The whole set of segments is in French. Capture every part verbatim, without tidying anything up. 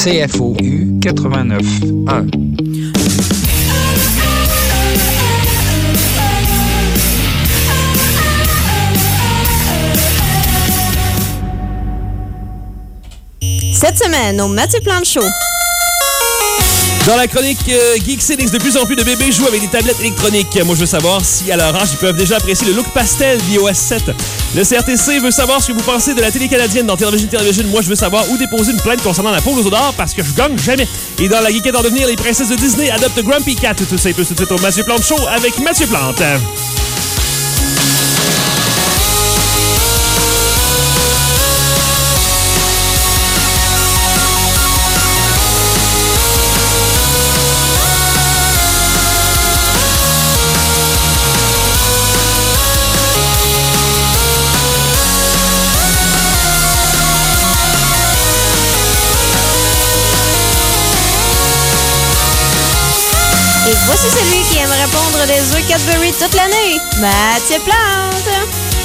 C F O U quatre-vingt-neuf un. Cette semaine, au Mathieu Plante Show. Dans la chronique euh, Geek Cinix, de plus en plus de bébés jouent avec des tablettes électroniques. Moi, je veux savoir si, à leur âge, ils peuvent déjà apprécier le look pastel d'iOS sept. Le C R T C veut savoir ce que vous pensez de la télé canadienne dans Television Television. Moi, je veux savoir où déposer une plainte concernant la poule aux odeurs parce que je gagne jamais. Et dans la geekette en devenir, les princesses de Disney adoptent Grumpy Cat. Tout ça et plus tout de suite au Mathieu Plante Show avec Mathieu Plante. Et voici celui qui aime répondre des œufs Cadbury toute l'année, Mathieu Plante.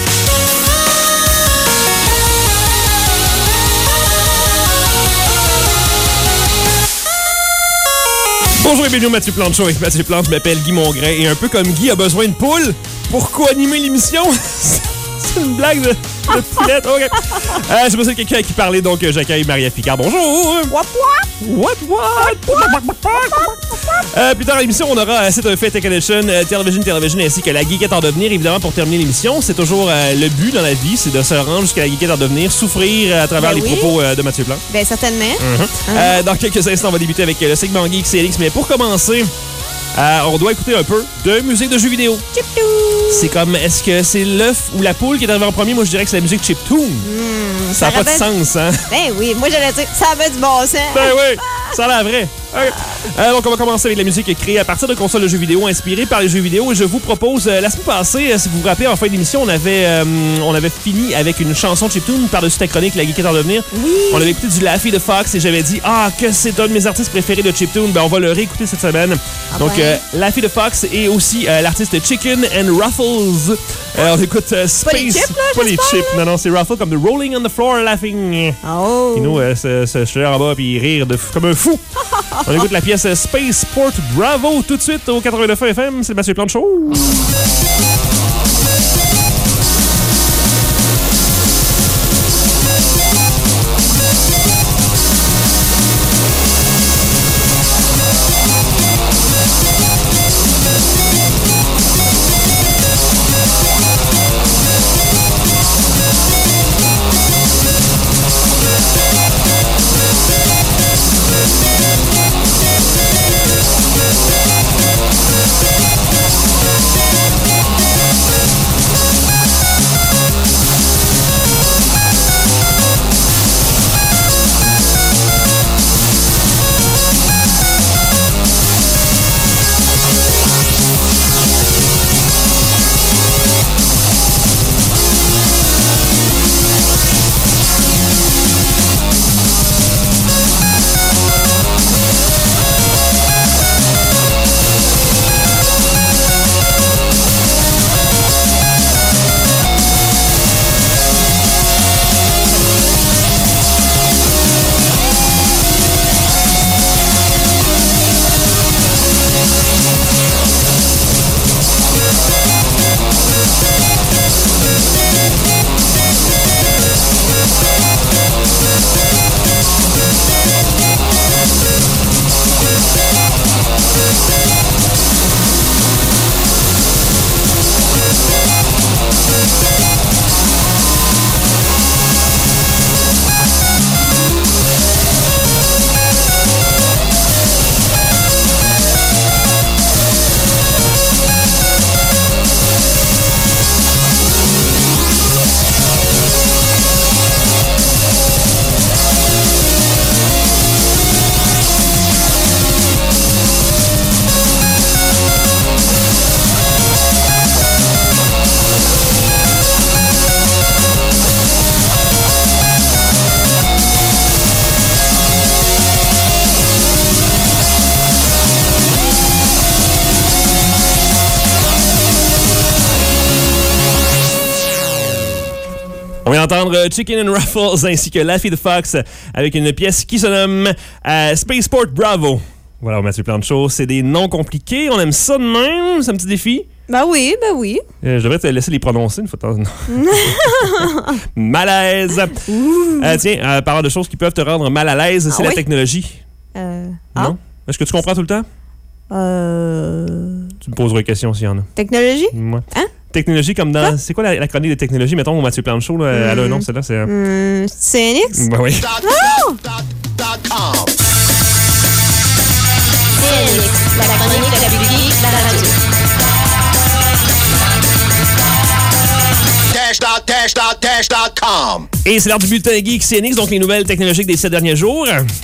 Bonjour et bienvenue au Mathieu Plante Show avec Mathieu Plante. Je m'appelle Guy Mongrain et un peu comme Guy a besoin de poule pour co-animer l'émission. C'est une blague de, de poulette. OK. Euh, je me souviens de quelqu'un à qui parler, donc euh, j'accueille Marie-Ève Picard. Bonjour. What, What, what? Euh, plus tard dans l'émission, on aura euh, C'est un fait Tech Edition, euh, Television Television ainsi que la geekette en devenir. Évidemment, pour terminer l'émission, c'est toujours euh, le but dans la vie, c'est de se rendre jusqu'à la geekette en devenir, souffrir euh, à travers Ben les oui. propos euh, de Mathieu Plante. Bien, certainement. Mm-hmm. Uh-huh. Euh, dans quelques instants, on va débuter avec euh, le segment Geek C L X. Mais pour commencer, euh, on doit écouter un peu de musique de jeux vidéo. Chiptune. C'est comme, est-ce que c'est l'œuf ou la poule qui est arrivé en premier? Moi, je dirais que c'est la musique chiptune. Mmh, ça n'a pas de rappelle... sens, hein? Ben oui, moi j'allais dire, ça avait du bon sens. Ben oui, ça a l'air vrai. Okay. Euh, donc, on va commencer avec la musique créée à partir de consoles de jeux vidéo inspirées par les jeux vidéo. Et je vous propose, euh, la semaine passée, euh, si vous vous rappelez, en fin d'émission, on avait euh, on avait fini avec une chanson chiptune par-dessus ta chronique, la geekette en devenir. Oui. On avait écouté du Laffy de Fox et j'avais dit, ah, que c'est un de mes artistes préférés de chiptune. Ben, on va le réécouter cette semaine. Ah donc, ouais. euh, Laffy de Fox et aussi euh, l'artiste Chicken and Ruffles. Euh, on écoute euh, Space. Pas les chips, là, Pas les j'espère, chips. là? Non, non, c'est Ruffles comme de Rolling on the Floor Laughing. Oh. Et nous, euh, se, se jeter en bas puis rire de fou, comme un fou. On écoute la pièce Space Sport Bravo tout de suite au quatre-vingt-neuf F M. C'est Mathieu Plante Show. We'll be right back. On vient d'entendre Chicken and Ruffles ainsi que Laffy the Fox avec une pièce qui se nomme euh, Spaceport Bravo. Voilà, Mathieu Planchot, c'est des noms compliqués. On aime ça de même, c'est un petit défi. Ben oui, ben oui. Euh, je devrais te laisser les prononcer une fois de temps. Malaise. Euh, tiens, euh, parlant de choses qui peuvent te rendre mal à l'aise, c'est ah, la oui? technologie. Euh, non? Ah? Est-ce que tu comprends tout le temps? Euh... Tu me poseras une question s'il y en a. Technologie? Ouais. Hein? Technologie comme dans... Quoi? C'est quoi la, la chronique de technologie? Mettons, au Mathieu Planchot, là, mm. elle a un nom, celle-là, c'est... Mm. C N X? Ben oui. Oh! C N X, la chronique de la publique, la radio. Dash dot dash dot com. Et c'est l'heure du bulletin geek C N X, donc les nouvelles technologiques des sept derniers jours.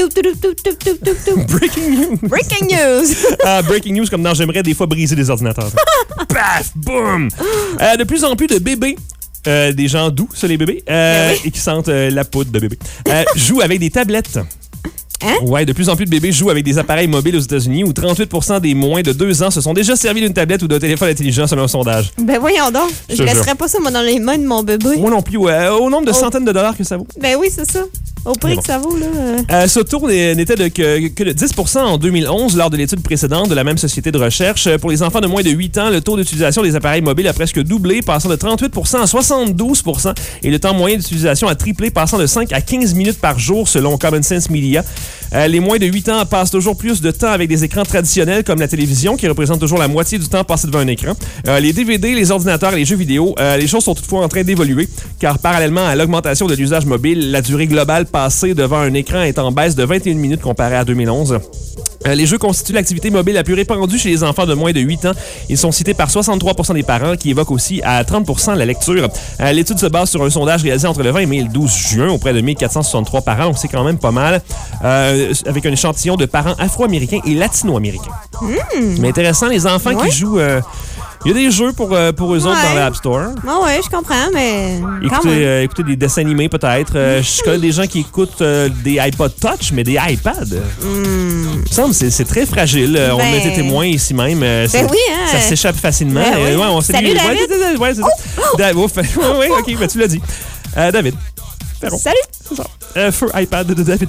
Breaking news. Breaking news. uh, breaking news, comme dans J'aimerais des fois briser des ordinateurs. Paf, boum. Euh, de plus en plus de bébés. Euh, des gens doux, ça, les bébés, euh, oui. et qui sentent euh, la poudre de bébé, euh, jouent avec des tablettes. Hein? Ouais, de plus en plus de bébés jouent avec des appareils mobiles aux États-Unis où trente-huit pour cent des moins de deux ans se sont déjà servis d'une tablette ou d'un téléphone intelligent selon un sondage. Ben voyons donc. Je, je laisserais pas ça, moi, dans les mains de mon bébé. Moi non plus, ouais. Au nombre de oh. centaines de dollars que ça vaut. Ben oui, c'est ça. Au prix bon. que ça vaut, là. Euh, ce tour n'était de que, que de dix pour cent en deux mille onze lors de l'étude précédente de la même société de recherche. Pour les enfants de moins de huit ans, le taux d'utilisation des appareils mobiles a presque doublé, passant de trente-huit pour cent à soixante-douze pour cent. Et le temps moyen d'utilisation a triplé, passant de cinq à quinze minutes par jour, selon Common Sense Media. Euh, les moins de huit ans passent toujours plus de temps avec des écrans traditionnels comme la télévision, qui représente toujours la moitié du temps passé devant un écran. Euh, les D V D, les ordinateurs et les jeux vidéo, euh, les choses sont toutefois en train d'évoluer, car parallèlement à l'augmentation de l'usage mobile, la durée globale passée devant un écran est en baisse de vingt et une minutes comparé à deux mille onze. Euh, les jeux constituent l'activité mobile la plus répandue chez les enfants de moins de huit ans. Ils sont cités par soixante-trois pour cent des parents, qui évoquent aussi à trente pour cent la lecture. Euh, l'étude se base sur un sondage réalisé entre le vingt mai et le douze juin auprès de mille quatre cent soixante-trois parents, donc c'est quand même pas mal, euh, avec un échantillon de parents afro-américains et latino-américains. Mmh. Mais intéressant, les enfants ouais. qui jouent... Euh, Il y a des jeux pour, euh, pour eux ouais. autres dans l'App Store. Ah oui, je comprends, mais. Écoutez, euh, écoutez des dessins animés peut-être. Euh, je connais des gens qui écoutent euh, des iPod Touch, mais des iPads. Mm. Il me semble que c'est très fragile. Ben... On en a été témoins ici même. Euh, ben oui, hein? Ça s'échappe facilement. Ben oui. euh, ouais, on Salut, David. Ouais, ouais, c'est ça. Oh! Oh! Da- oh, ouais, OK, ben, tu l'as dit. Euh, David. Ferron. Salut. C'est ça. Euh, feu iPad de David.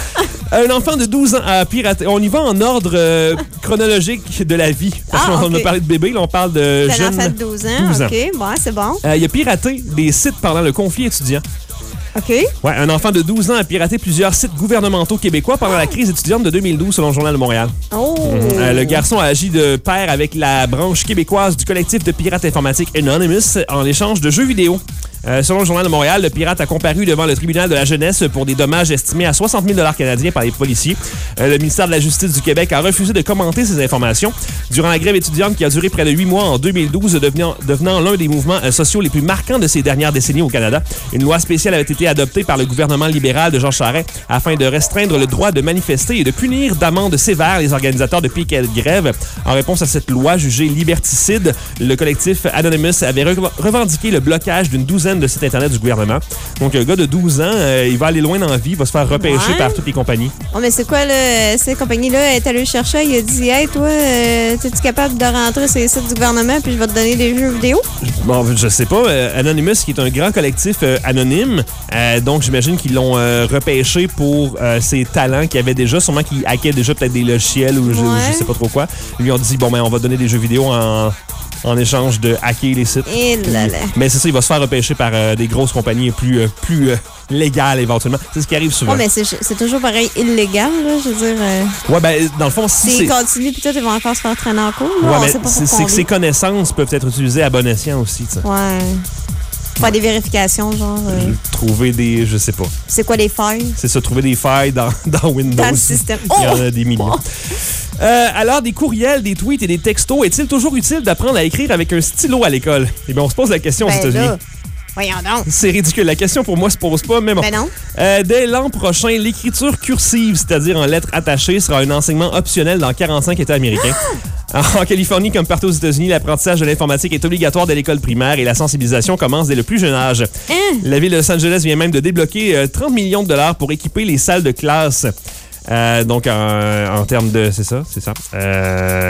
Un enfant de douze ans a piraté. On y va en ordre euh, chronologique de la vie. Parce ah, qu'on okay. a parlé de bébé, là, on parle de c'est jeune. Un enfant de douze ans, douze ans. OK, bon, c'est bon. Euh, il a piraté des sites pendant le conflit étudiant. OK. Ouais, un enfant de douze ans a piraté plusieurs sites gouvernementaux québécois pendant la crise étudiante de deux mille douze, selon le Journal de Montréal. Oh! Mmh. Euh, le garçon a agi de pair avec la branche québécoise du collectif de pirates informatiques Anonymous en échange de jeux vidéo. Euh, selon le Journal de Montréal, le pirate a comparu devant le tribunal de la jeunesse pour des dommages estimés à soixante mille dollars canadiens par les policiers. Euh, le ministère de la Justice du Québec a refusé de commenter ces informations. Durant la grève étudiante qui a duré près de huit mois en deux mille douze, devenant, devenant l'un des mouvements euh, sociaux les plus marquants de ces dernières décennies au Canada, une loi spéciale avait été adoptée par le gouvernement libéral de Jean Charest afin de restreindre le droit de manifester et de punir d'amendes sévères les organisateurs de piquets de grève. En réponse à cette loi jugée liberticide, le collectif Anonymous avait re- revendiqué le blocage d'une douzaine de sites Internet du gouvernement. Donc, un gars de douze ans, euh, il va aller loin dans la vie, il va se faire repêcher ouais. par toutes les compagnies. Oh, mais c'est quoi, là? Cette compagnie-là est allée le chercher, il a dit, hey, toi, euh, es-tu capable de rentrer sur les sites du gouvernement puis je vais te donner des jeux vidéo? Bon, je sais pas. Euh, Anonymous, qui est un grand collectif euh, anonyme, euh, donc j'imagine qu'ils l'ont euh, repêché pour euh, ses talents qu'il avait déjà, sûrement qu'il hackait déjà peut-être des logiciels ou je, ouais. je sais pas trop quoi. Ils lui ont dit, bon, ben, on va donner des jeux vidéo en. en échange de hacker les sites. Et là là. Mais c'est ça, il va se faire repêcher par euh, des grosses compagnies plus, euh, plus euh, légales éventuellement. C'est ce qui arrive souvent. Ouais, mais c'est, c'est toujours pareil illégal, là, je veux dire. Euh... Ouais, ben, dans le fond, si. S'ils continuent, peut-être ils vont encore se faire traîner en cours. Ouais, mais c'est, c'est que ces connaissances peuvent être utilisées à bon escient aussi, tu sais. Ouais. Faire des vérifications, genre. Euh... Trouver des. Je sais pas. C'est quoi les failles? C'est ça, trouver des failles dans, dans Windows. Dans le système. Oh! Il y en a des millions. Oh! Euh, alors, des courriels, des tweets et des textos, est-il toujours utile d'apprendre à écrire avec un stylo à l'école? Eh bien, on se pose la question ben aux États-Unis. Là. Voyons donc. C'est ridicule. La question, pour moi, se pose pas, mais bon. Ben non. Euh, dès l'an prochain, l'écriture cursive, c'est-à-dire en lettres attachées, sera un enseignement optionnel dans quarante-cinq États américains. En Californie, comme partout aux États-Unis, l'apprentissage de l'informatique est obligatoire dès l'école primaire et la sensibilisation commence dès le plus jeune âge. Hein? La ville de Los Angeles vient même de débloquer euh, trente millions de dollars pour équiper les salles de classe. Euh, donc, en, en termes de... C'est ça, c'est ça. Euh...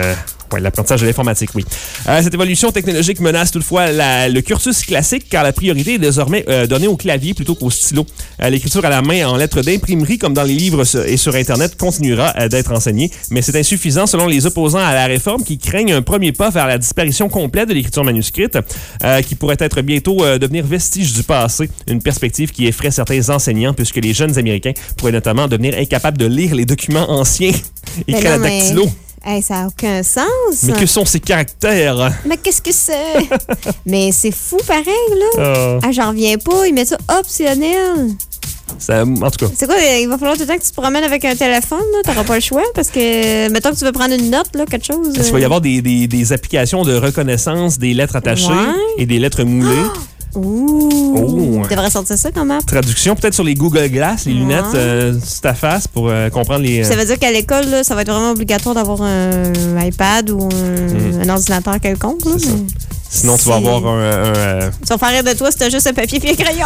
Oui, l'apprentissage de l'informatique, oui. Euh, cette évolution technologique menace toutefois la, le cursus classique car la priorité est désormais euh, donnée au clavier plutôt qu'au stylo. Euh, l'écriture à la main en lettres d'imprimerie, comme dans les livres et sur Internet, continuera euh, d'être enseignée, mais c'est insuffisant selon les opposants à la réforme qui craignent un premier pas vers la disparition complète de l'écriture manuscrite, euh, qui pourrait être bientôt euh, devenir vestige du passé, une perspective qui effraie certains enseignants puisque les jeunes Américains pourraient notamment devenir incapables de lire les documents anciens écrits à la dactylo. Hey, ça n'a aucun sens. Mais que sont ces caractères? Mais qu'est-ce que c'est? Mais c'est fou pareil, là. Euh... Ah, j'en reviens pas. Ils mettent ça optionnel. Ça, en tout cas. C'est quoi? Il va falloir tout le temps que tu te promènes avec un téléphone, là. T'auras pas le choix parce que, mettons que tu veux prendre une note, là, quelque chose. Il va y avoir des, des, des applications de reconnaissance des lettres attachées ouais. et des lettres moulées. Ouh! Oh. Tu devrais sortir ça quand même. Traduction peut-être sur les Google Glass, les ouais. lunettes euh, sur ta face pour euh, comprendre les... Euh... Ça veut dire qu'à l'école, là, ça va être vraiment obligatoire d'avoir un iPad ou un, mm. un ordinateur quelconque. Là, c'est mais... ça. Sinon, tu vas avoir un... un, un euh... Tu vas faire rire de toi si t'as juste un papier et un crayon.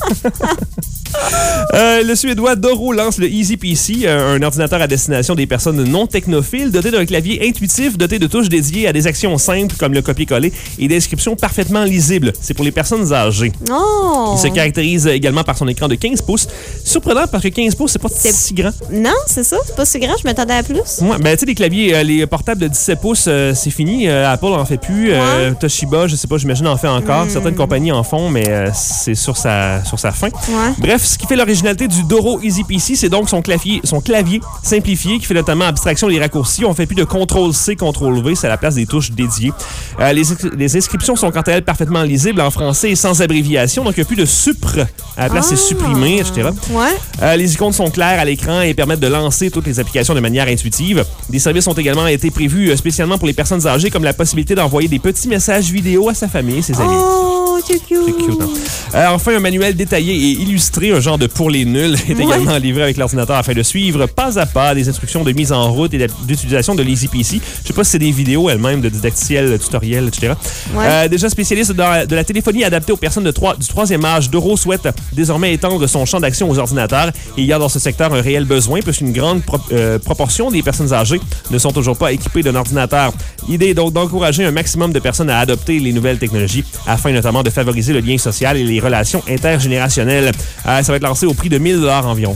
euh, le Suédois Doro lance le Easy P C, un ordinateur à destination des personnes non technophiles, doté d'un clavier intuitif, doté de touches dédiées à des actions simples comme le copier-coller et d'inscriptions parfaitement lisibles. C'est pour les personnes âgées. Oh. Il se caractérise également par son écran de quinze pouces. Surprenant parce que quinze pouces, c'est pas c'est... si grand. Non, c'est ça. C'est pas si grand. Je m'attendais à plus. Ouais, ben, tu sais, les claviers, euh, les portables de dix-sept pouces, euh, c'est fini. Euh, Apple en fait plus. Euh, ouais. Toshiba, je sais pas, j'imagine, en fait encore. Mm. Certaines compagnies en font, mais euh, c'est sur sa, sur sa fin. Ouais. Bref, ce qui fait l'originalité du Doro Easy P C, c'est donc son clavier, son clavier simplifié qui fait notamment abstraction des raccourcis. On fait plus de contrôle C, contrôle V, c'est à la place des touches dédiées. Euh, les, les inscriptions sont quant à elles parfaitement lisibles en français et sans abréviation, donc il n'y a plus de supre. À la place, ah. c'est supprimé, et cetera. Ouais. Euh, les icônes sont claires à l'écran et permettent de lancer toutes les applications de manière intuitive. Des services ont également été prévus spécialement pour les personnes âgées, comme la possibilité d'envoyer des petits messages vidéo à sa famille et ses amis. Oh, c'est cute! C'est cute, hein? Euh, enfin, un manuel détaillé et illustré, un genre de pour les nuls, est ouais. également livré avec l'ordinateur afin de suivre pas à pas des instructions de mise en route et d'utilisation de l'Easy P C. Je sais pas si c'est des vidéos elles-mêmes de didacticiels, tutoriels, et cetera. Ouais. Euh, déjà spécialiste dans, de la téléphonie adaptée aux personnes de trois, du troisième âge, Doro souhaite désormais étendre son champ d'action aux ordinateurs. Et il y a dans ce secteur un réel besoin puisqu'une grande pro, euh, proportion des personnes âgées ne sont toujours pas équipées d'un ordinateur. L'idée est donc d'encourager un maximum de personnes à adopter les nouvelles technologies afin notamment de favoriser le lien social et les relations intergénérationnelles. Euh, ça va être lancé au prix de mille dollars environ.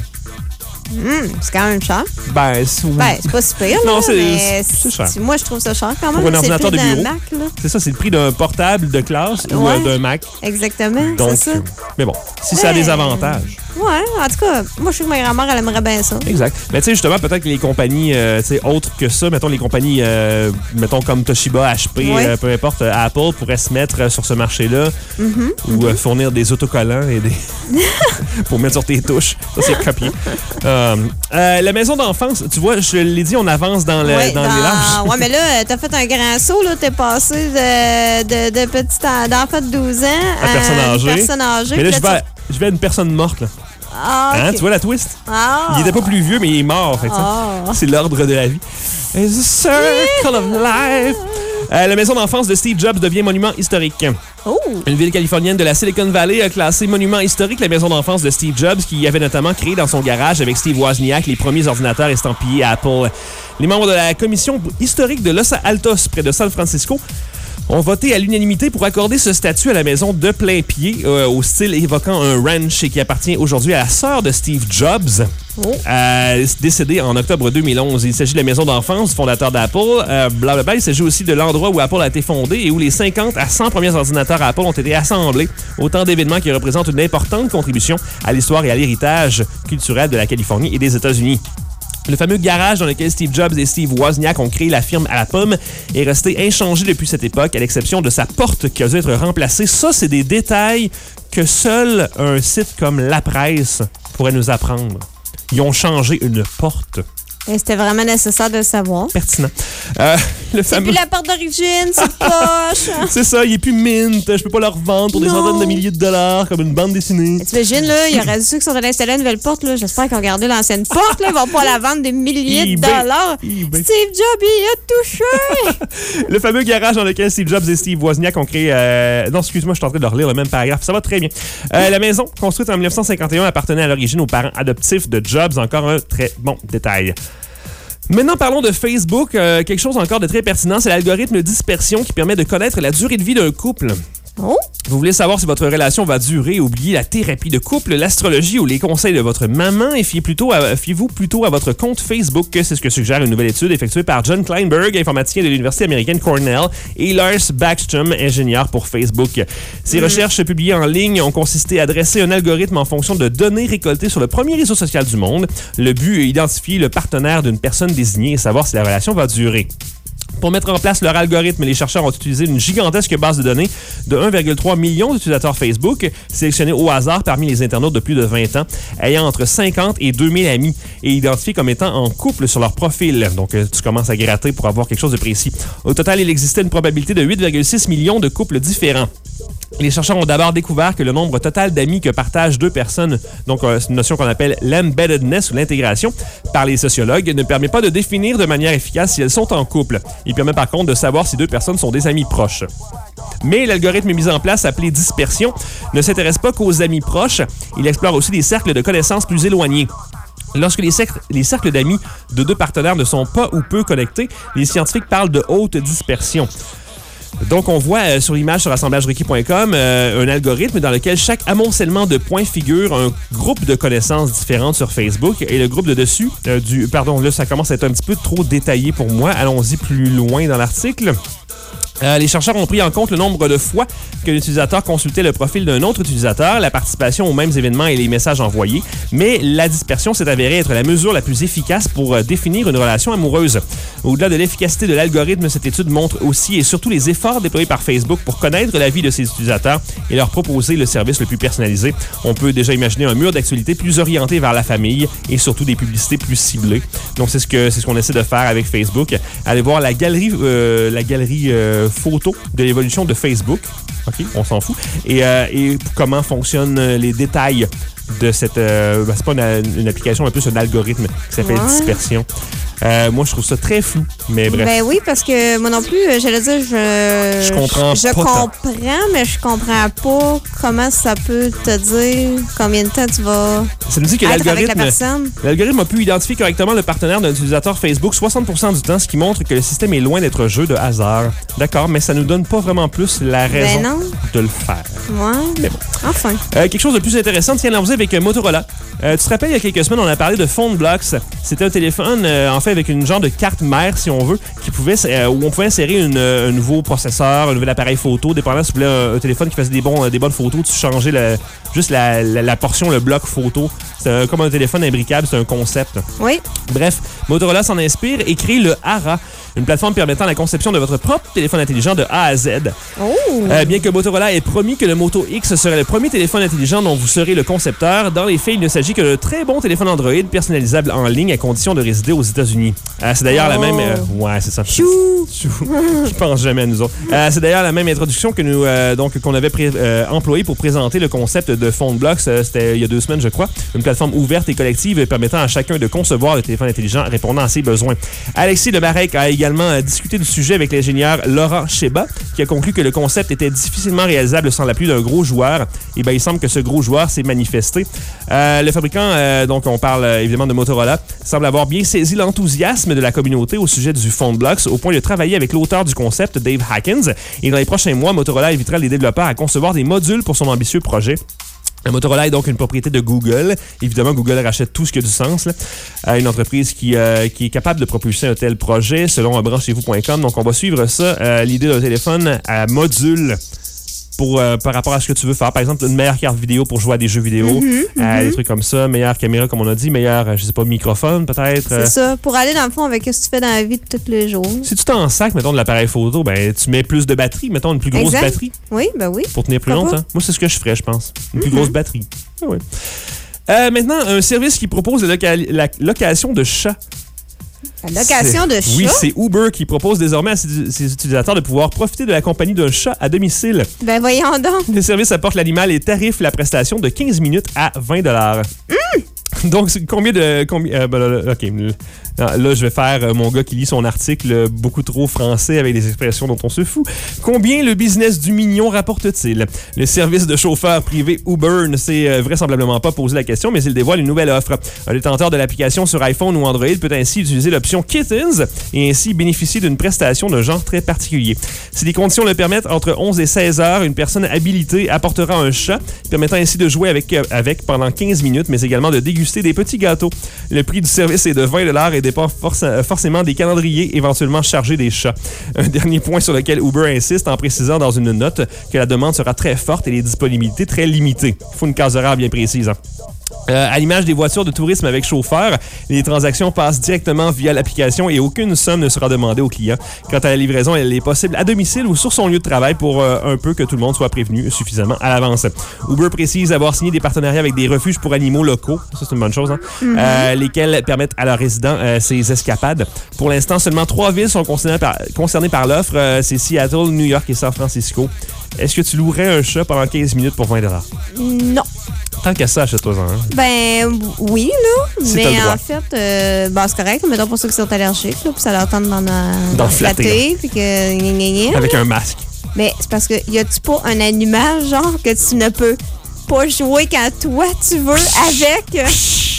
Mmh, c'est quand même cher. Ben, c'est, ben, c'est pas si pire. Non, là, c'est, mais c'est cher. Moi, je trouve ça cher quand même. Pour un ordinateur de bureau. Mac, là. C'est ça, c'est le prix d'un portable de classe ouais, ou euh, d'un Mac. Exactement. Donc, c'est ça. Mais bon, si mais... ça a des avantages. Ouais, en tout cas, moi, je sais que ma grand-mère, elle aimerait bien ça. Exact. Mais tu sais, justement, peut-être que les compagnies euh, autres que ça, mettons les compagnies, euh, mettons comme Toshiba, H P, ouais. euh, peu importe, euh, Apple, pourraient se mettre euh, sur ce marché-là mm-hmm. ou mm-hmm. Euh, fournir des autocollants et des pour mettre sur tes touches. Ça, c'est copié. euh, euh, la maison d'enfance, tu vois, je l'ai dit, on avance dans, le, ouais, dans, dans les larges. Ouais, mais là, t'as fait un grand saut, là. T'es passé de, de, de petit d'enfant de douze ans à, à personne âgée. Personne âgée. Mais là, là je, vais à, je vais à une personne morte, là. Ah, okay. Hein, tu vois la twist? Ah. Il était pas plus vieux, mais il est mort, en fait. Ah. C'est l'ordre de la vie. It's a circle of life. Euh, la maison d'enfance de Steve Jobs devient monument historique. Oh. Une ville californienne de la Silicon Valley a classé monument historique la maison d'enfance de Steve Jobs, qui avait notamment créé dans son garage avec Steve Wozniak les premiers ordinateurs estampillés Apple. Les membres de la commission historique de Los Altos, près de San Francisco, ont voté à l'unanimité pour accorder ce statut à la maison de plein pied, euh, au style évoquant un ranch et qui appartient aujourd'hui à la sœur de Steve Jobs, oh. euh, décédée en octobre deux mille onze. Il s'agit de la maison d'enfance du fondateur d'Apple. Euh, blablabla. Il s'agit aussi de l'endroit où Apple a été fondé et où les cinquante à cent premiers ordinateurs Apple ont été assemblés. Autant d'événements qui représentent une importante contribution à l'histoire et à l'héritage culturel de la Californie et des États-Unis. Le fameux garage dans lequel Steve Jobs et Steve Wozniak ont créé la firme à la pomme est resté inchangé depuis cette époque, à l'exception de sa porte qui a dû être remplacée. Ça, c'est des détails que seul un site comme La Presse pourrait nous apprendre. Ils ont changé une porte. Et c'était vraiment nécessaire de le savoir. Pertinent. Euh, le c'est fameux... plus la porte d'origine, c'est poche. C'est ça, il est plus mint. Je peux pas le revendre pour non. des centaines de milliers de dollars comme une bande dessinée. Tu imagines, là, il y aurait ceux qui sont allés installer une nouvelle porte. Là. J'espère qu'ils ont gardé l'ancienne porte. Là. Ils vont pas la vendre des milliers de dollars. eBay. Steve Jobs, il a touché. Le fameux garage dans lequel Steve Jobs et Steve Wozniak ont créé... Euh... Non, excuse-moi, je suis en train de relire le même paragraphe. Ça va très bien. Euh, la maison, construite en dix-neuf cent cinquante et un, appartenait à l'origine aux parents adoptifs de Jobs. Encore un très bon détail. Maintenant, parlons de Facebook. Euh, quelque chose encore de très pertinent, c'est l'algorithme dispersion qui permet de connaître la durée de vie d'un couple. Oh. Vous voulez savoir si votre relation va durer, oubliez la thérapie de couple, l'astrologie ou les conseils de votre maman et fiez plutôt à, fiez-vous plutôt à votre compte Facebook. C'est ce que suggère une nouvelle étude effectuée par John Kleinberg, informaticien de l'Université américaine Cornell, et Lars Backstrom, ingénieur pour Facebook. Ces mmh. recherches publiées en ligne ont consisté à dresser un algorithme en fonction de données récoltées sur le premier réseau social du monde. Le but est d'identifier le partenaire d'une personne désignée et savoir si la relation va durer. Pour mettre en place leur algorithme, les chercheurs ont utilisé une gigantesque base de données de un virgule trois million d'utilisateurs Facebook, sélectionnés au hasard parmi les internautes de plus de vingt ans, ayant entre cinquante et deux mille amis et identifiés comme étant en couple sur leur profil. Donc, tu commences à gratter pour avoir quelque chose de précis. Au total, il existait une probabilité de huit virgule six millions de couples différents. Les chercheurs ont d'abord découvert que le nombre total d'amis que partagent deux personnes, donc euh, c'est une notion qu'on appelle l'embeddedness ou l'intégration, par les sociologues, ne permet pas de définir de manière efficace si elles sont en couple. Il permet par contre de savoir si deux personnes sont des amis proches. Mais l'algorithme mis en place, appelé dispersion, ne s'intéresse pas qu'aux amis proches. Il explore aussi des cercles de connaissances plus éloignés. Lorsque les, cercles, les cercles d'amis de deux partenaires ne sont pas ou peu connectés, les scientifiques parlent de haute dispersion. Donc, on voit euh, sur l'image sur assemblage requis point com euh, un algorithme dans lequel chaque amoncellement de points figure un groupe de connaissances différentes sur Facebook et le groupe de dessus euh, du... Pardon, là, ça commence à être un petit peu trop détaillé pour moi. Allons-y plus loin dans l'article. Euh, les chercheurs ont pris en compte le nombre de fois que l'utilisateur consultait le profil d'un autre utilisateur, la participation aux mêmes événements et les messages envoyés, mais la dispersion s'est avérée être la mesure la plus efficace pour euh, définir une relation amoureuse. Au-delà de l'efficacité de l'algorithme, cette étude montre aussi et surtout les efforts déployés par Facebook pour connaître la vie de ses utilisateurs et leur proposer le service le plus personnalisé. On peut déjà imaginer un mur d'actualité plus orienté vers la famille et surtout des publicités plus ciblées. Donc, c'est ce que c'est ce qu'on essaie de faire avec Facebook. Allez voir la galerie, euh, la galerie euh, photo de l'évolution de Facebook. OK, on s'en fout. Et, euh, et comment fonctionnent les détails de cette... Euh, ben, c'est pas une, une application, mais plus un algorithme qui s'appelle ouais. Dispersion. Euh, moi, je trouve ça très flou, mais bref. Ben oui, parce que moi non plus, j'allais dire, je... Je comprends je, je pas comprends, tant. mais je comprends pas comment ça peut te dire combien de temps tu vas ça nous dit que être l'algorithme, avec la personne. L'algorithme a pu identifier correctement le partenaire d'un utilisateur Facebook soixante pour cent du temps, ce qui montre que le système est loin d'être un jeu de hasard. D'accord, mais ça nous donne pas vraiment plus la raison ben non. de le faire. Ouais, mais bon. Enfin. Euh, quelque chose de plus intéressant, tiens, l'on faisait avec Motorola. Euh, tu te rappelles, il y a quelques semaines, on a parlé de Phone Blocks. C'était un téléphone, euh, en fait, avec une genre de carte mère, si on veut, qui pouvait, euh, où on pouvait insérer une, un nouveau processeur, un nouvel appareil photo, dépendant si tu voulais un, un téléphone qui faisait des, bons, des bonnes photos, tu changeais le, juste la, la, la portion, le bloc photo. C'est comme un téléphone imbricable, c'est un concept. Oui. Bref, Motorola s'en inspire et crée le Ara, une plateforme permettant la conception de votre propre téléphone intelligent de A à Z. Oh. Euh, bien que Motorola ait promis que le Moto X serait le premier téléphone intelligent dont vous serez le concepteur, dans les faits, il ne s'agit que de très bon téléphone Android personnalisable en ligne à condition de résider aux États-Unis. Euh, c'est d'ailleurs oh. la même... Euh, ouais, c'est ça. Chou! Chou. Je pense jamais à nous autres. Euh, c'est d'ailleurs la même introduction que nous, euh, donc, qu'on avait pré- euh, employée pour présenter le concept de Phone Blocks. Euh, c'était il y a deux semaines, je crois. Une plateforme ouverte et collective permettant à chacun de concevoir le téléphone intelligent répondant à ses besoins. Alexis Lemarec a également euh, discuté du sujet avec l'ingénieur Laurent Cheba, qui a conclu que le concept était difficilement réalisable sans l'appui d'un gros joueur. Et ben, il semble que ce gros joueur s'est manifesté. Euh, le fabricant, euh, donc on parle euh, évidemment de Motorola, semble avoir bien saisi l'enthousiasme de la communauté au sujet du Phone Blocks, au point de travailler avec l'auteur du concept, Dave Hackins. Et dans les prochains mois, Motorola invitera les développeurs à concevoir des modules pour son ambitieux projet. Motorola est donc une propriété de Google. Évidemment, Google rachète tout ce qui a du sens. Là. Euh, une entreprise qui, euh, qui est capable de propulser un tel projet, selon branchez vous point com. Donc, on va suivre ça. Euh, l'idée d'un téléphone à module pour, euh, par rapport à ce que tu veux faire. Par exemple, une meilleure carte vidéo pour jouer à des jeux vidéo. Mm-hmm, euh, mm-hmm. Des trucs comme ça. Meilleure caméra, comme on a dit. Meilleur, je sais pas, microphone peut-être. C'est ça. Pour aller dans le fond avec ce que tu fais dans la vie de tous les jours. Si tu t'en sacs, mettons, de l'appareil photo, ben tu mets plus de batterie. Mettons, une plus grosse exact. batterie. Oui, ben oui. Pour tenir plus Pourquoi longtemps. Moi, c'est ce que je ferais, je pense. Une mm-hmm. plus grosse batterie. Ah ouais. Euh, maintenant, un service qui propose la, loca- la location de chats. La location c'est, de chats? Oui, c'est Uber qui propose désormais à ses, ses utilisateurs de pouvoir profiter de la compagnie d'un chat à domicile. Ben voyons donc. Le service apporte l'animal et tariffe la prestation de quinze minutes à vingt dollars. Mmh! Donc, c'est combien de... Combien, euh, ben là, OK. Là, je vais faire euh, mon gars qui lit son article beaucoup trop français avec des expressions dont on se fout. Combien le business du mignon rapporte-t-il? Le service de chauffeur privé Uber ne s'est euh, vraisemblablement pas posé la question, mais il dévoile une nouvelle offre. Un détenteur de l'application sur iPhone ou Android peut ainsi utiliser l'option Kittens et ainsi bénéficier d'une prestation de genre très particulier. Si les conditions le permettent, entre onze et seize heures, une personne habilitée apportera un chat, permettant ainsi de jouer avec, euh, avec pendant quinze minutes, mais également de déguster des petits gâteaux. Le prix du service est de vingt dollars et dépend forc- forcément des calendriers éventuellement chargés des chats. Un dernier point sur lequel Uber insiste en précisant dans une note que la demande sera très forte et les disponibilités très limitées. Il faut une case horaire bien précise. Hein. Euh, à l'image des voitures de tourisme avec chauffeur, les transactions passent directement via l'application et aucune somme ne sera demandée au client. Quant à la livraison, elle est possible à domicile ou sur son lieu de travail pour euh, un peu que tout le monde soit prévenu suffisamment à l'avance. Uber précise avoir signé des partenariats avec des refuges pour animaux locaux, ça c'est une bonne chose, hein? Mm-hmm. euh, lesquels permettent à leurs résidents euh, ces escapades. Pour l'instant, seulement trois villes sont concernées par, concernées par l'offre, euh, c'est Seattle, New York et San Francisco. Est-ce que tu louerais un chat pendant quinze minutes pour vingt dollars? Non. Tant qu'à ça, achète-toi un. Hein? Ben, oui, là. Si mais en fait, euh, ben, c'est correct. Mettons pour ceux qui sont allergiques, là, puis ça leur tente d'en D'en flatter. Puis que. Gna, gna, gna. Avec un masque. Mais c'est parce que y a-tu pas un animal, genre, que tu ne peux pas jouer quand toi tu veux avec euh,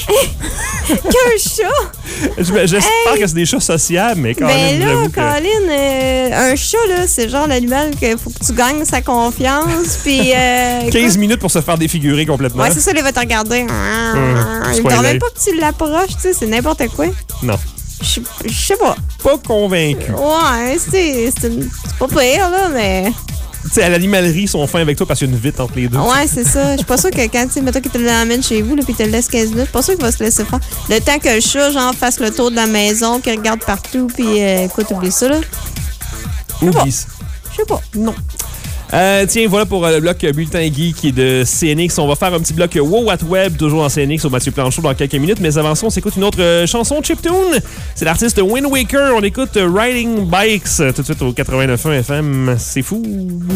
qu'un chat? J'espère hey. que c'est des chats sociables, mais quand même. Ben là, que... Colin, euh, un chat, là, c'est genre l'animal qu'il faut que tu gagnes sa confiance. Puis. Euh, quinze minutes pour se faire défigurer complètement. Ouais, c'est ça, il va te regarder. Mmh, il ne te même pas que tu l'approches, tu sais, c'est n'importe quoi. Non. Je sais pas. Pas convaincu. Ouais, c'est pas pire, là, mais. Tu sais, à l'animalerie, ils sont fins avec toi parce qu'il y a une vitre entre les deux. Ouais, c'est ça. Je suis pas sûre que quand, tu sais, mettons qu'il te l'amène chez vous, là, puis il te le laisse quinze minutes, je suis pas sûre qu'il va se laisser faire. Le temps que le chat, genre, fasse le tour de la maison, qu'il regarde partout, puis euh, écoute, oublie ça, là. Oublie ça. Je sais pas. Non. Euh, tiens, voilà pour euh, le bloc Bulletin Geek de C N X. On va faire un petit bloc Wow What Web, toujours en C N X au Mathieu Planchot dans quelques minutes. Mais avant ça, on s'écoute une autre euh, chanson chiptune. C'est l'artiste Wind Waker. On écoute euh, Riding Bikes euh, tout de suite au quatre-vingt-neuf point un F M. C'est fou.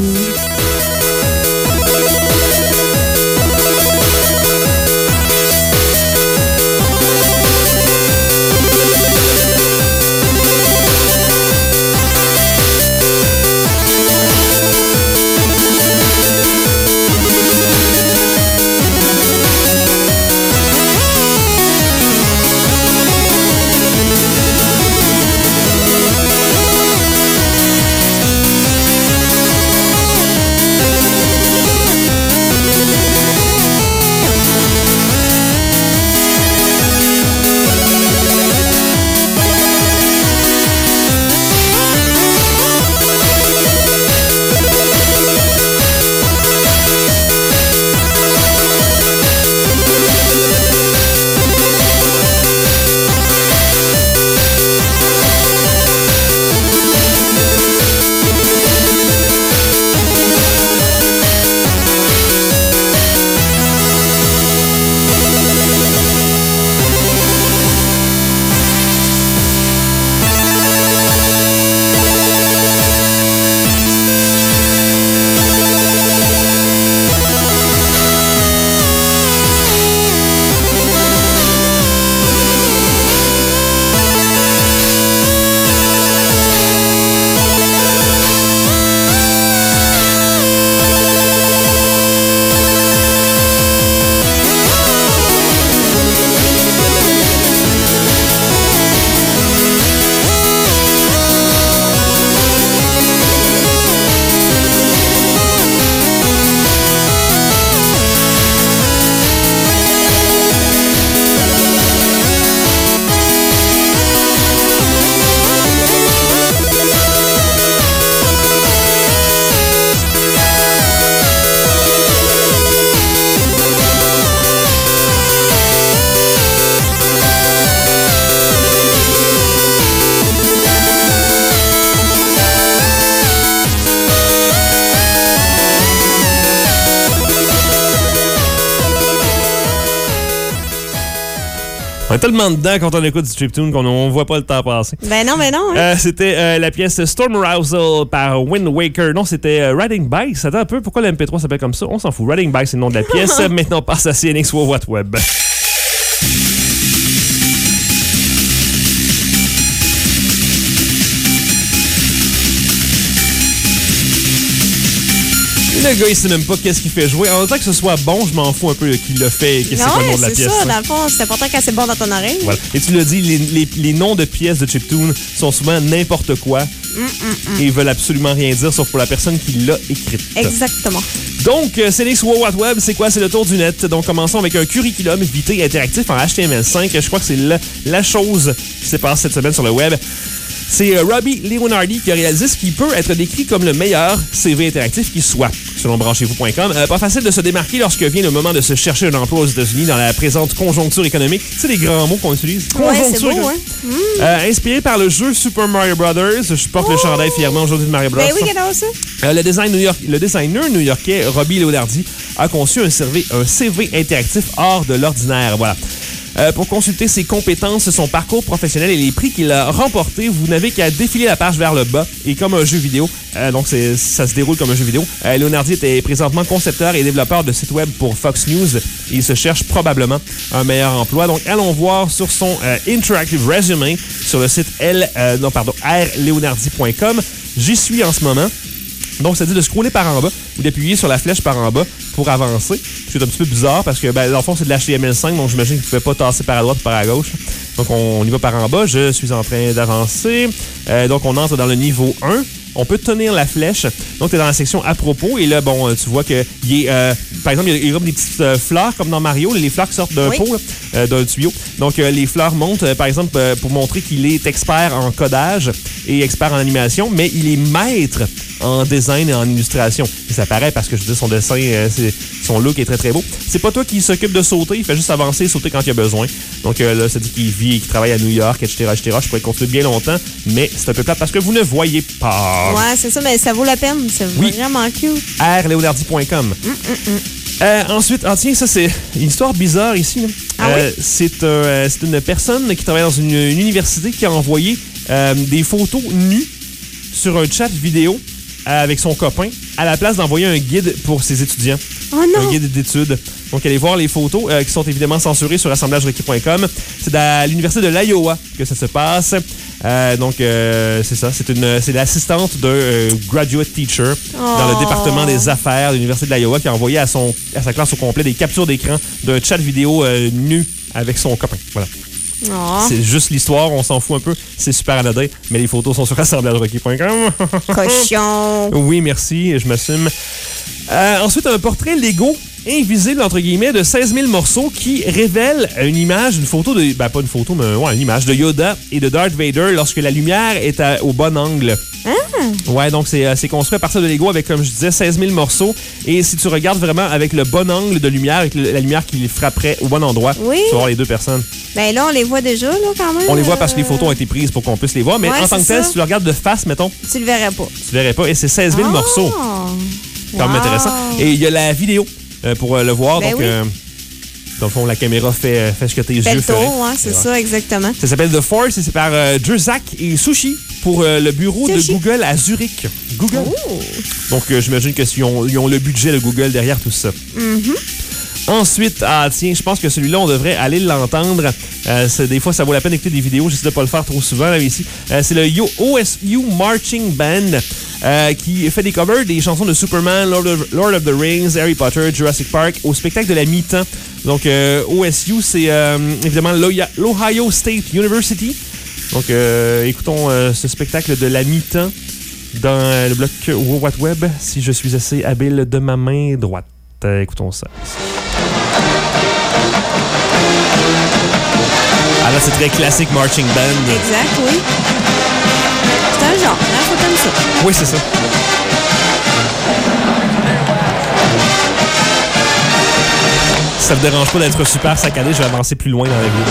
On est tellement dedans quand on écoute du chiptune qu'on ne voit pas le temps passer. Ben non, ben non. Hein? Euh, c'était euh, la pièce Stormrousal par Wind Waker. Non, c'était euh, Riding Bikes. Attends un peu, pourquoi le M P trois s'appelle comme ça? On s'en fout. Riding Bikes, c'est le nom de la pièce. Maintenant, on passe à C N X Wow What Web. Le gars, il sait même pas qu'est-ce qu'il fait jouer. En tant que ce soit bon, je m'en fous un peu qu'il le fait et qu'est-ce que c'est quoi le nom de la c'est pièce. ça, hein. dans le fond, c'est important quand c'est bon dans ton oreille. Voilà. Et tu l'as dit, les, les, les noms de pièces de chiptune sont souvent n'importe quoi Mm, mm, mm. et veulent absolument rien dire sauf pour la personne qui l'a écrite. Exactement. Donc, euh, Célix Wow What Web, c'est quoi? C'est le tour du net. Donc, commençons avec un curriculum vitae interactif en H T M L cinq. Je crois que c'est la, la chose qui s'est passée cette semaine sur le web. C'est euh, Robbie Leonardi qui a réalisé ce qui peut être décrit comme le meilleur C V interactif qui soit, selon branchez-vous point com. Euh, pas facile de se démarquer lorsque vient le moment de se chercher un emploi aux États-Unis dans la présente conjoncture économique. Tu sais, les grands mots qu'on utilise. Ouais, c'est beau, économique. hein? Mm. Euh, inspiré par le jeu Super Mario Brothers, je porte Oh! le chandail fièrement aujourd'hui de Mario Bros. Ben oui, qu'est-ce que ça? Euh, le, design New York, le designer new-yorkais Robbie Leonardi a conçu un, C V, un C V interactif hors de l'ordinaire. Voilà. Euh, pour consulter ses compétences, son parcours professionnel et les prix qu'il a remportés, vous n'avez qu'à défiler la page vers le bas et comme un jeu vidéo. Euh, donc, c'est, ça se déroule comme un jeu vidéo. Euh, Leonardi était présentement concepteur et développeur de sites web pour Fox News. Et il se cherche probablement un meilleur emploi. Donc, allons voir sur son euh, Interactive Resume sur le site L, euh, non, pardon, r leonardi point com. J'y suis en ce moment. Donc, ça dit de scroller par en bas ou d'appuyer sur la flèche par en bas pour avancer. C'est un petit peu bizarre parce que, ben, dans le fond, c'est de l'H T M L cinq, donc j'imagine que tu ne pouvez pas tasser par à droite ou par à gauche. Donc, on, on y va par en bas. Je suis en train d'avancer. Euh, donc, on entre dans le niveau un. On peut tenir la flèche. Donc, tu es dans la section à propos. Et là, bon, tu vois que, il est, euh, par exemple, il y a comme des petites euh, fleurs comme dans Mario. Les fleurs qui sortent d'un Oui. pot, là, euh, d'un tuyau. Donc, euh, les fleurs montent, euh, par exemple, euh, pour montrer qu'il est expert en codage et expert en animation, mais il est maître en design et en illustration. Et ça paraît parce que, je dis, son dessin, euh, c'est, son look est très, très beau. C'est pas toi qui s'occupe de sauter. Il fait juste avancer et sauter quand il y a besoin. Donc, euh, là, ça dit qu'il vit et qu'il travaille à New York, et cetera, et cetera. Je pourrais continuer bien longtemps, mais c'est un peu plate parce que vous ne voyez pas. Ouais, c'est ça, mais ça vaut la peine. C'est Oui. vraiment cute. r leonardi point com. Mm, mm, mm. Euh, ensuite, ah tiens, ça c'est une histoire bizarre ici. Là. Ah Euh, c'est, un, euh, c'est une personne qui travaille dans une, une université qui a envoyé euh, des photos nues sur un chat vidéo euh, avec son copain à la place d'envoyer un guide pour ses étudiants. Oh non! Un guide d'études. Donc, allez voir les photos euh, qui sont évidemment censurées sur assemblage requis point com. C'est à l'université de l'Iowa que ça se passe. Euh, donc, euh, c'est ça. C'est une, c'est l'assistante d'un euh, graduate teacher Oh. dans le département des affaires de l'université de l'Iowa qui a envoyé à, son, à sa classe au complet des captures d'écran d'un chat vidéo euh, nu avec son copain. Voilà. Oh. C'est juste l'histoire, on s'en fout un peu. C'est super anodin, mais les photos sont sur assemblage requis point com. Cochon! Oui, merci, je m'assume. Euh, ensuite, un portrait Lego invisible, entre guillemets, de seize mille morceaux qui révèle une image, une photo de... Ben, pas une photo, mais ouais, une image de Yoda et de Darth Vader lorsque la lumière est à- au bon angle. Ah! Ouais, donc c'est, euh, c'est construit à partir de Lego avec, comme je disais, seize mille morceaux. Et si tu regardes vraiment avec le bon angle de lumière, avec le- la lumière qui les frapperait au bon endroit, Oui. tu vas voir les deux personnes. Ben là, on les voit déjà, là, quand même. On les voit parce que les Euh, photos ont été prises pour qu'on puisse les voir. Mais Ouais, en tant que c'est tel, ça. si tu le regardes de face, mettons, Tu le verrais pas. tu verrais pas. Et c'est seize mille Ah! morceaux. Quand même Wow. intéressant. Et il y a la vidéo euh, pour euh, le voir. Ben donc, oui. euh, dans le fond, la caméra fait, euh, fait ce que tes Fait yeux le feraient. tour, hein, c'est Et ça, exactement. Ça s'appelle The Force et c'est par euh, Jerzak et Sushi pour euh, le bureau Sushi. de Google à Zurich. Google. Oh! Donc, euh, j'imagine que s'ils ont, ils ont le budget de Google derrière tout ça. Mhm. Ensuite, ah tiens, je pense que celui-là, on devrait aller l'entendre. Euh, c'est, des fois, ça vaut la peine d'écouter des vidéos. J'essaie de pas le faire trop souvent là, ici. Euh, c'est le Yo- O S U Marching Band euh, qui fait des covers des chansons de Superman, Lord of, Lord of the Rings, Harry Potter, Jurassic Park au spectacle de la mi-temps. Donc, euh, O S U, c'est euh, évidemment l'Ohio l'Ohio State University. Donc, euh, écoutons euh, ce spectacle de la mi-temps dans euh, le bloc What Web, si je suis assez habile de ma main droite. Euh, écoutons ça. Ah là, c'est très classique marching band. Exact, oui. C'est un genre, hein, faut comme ça. Oui, c'est ça. Si ça me dérange pas d'être super saccadé, je vais avancer plus loin dans la vie.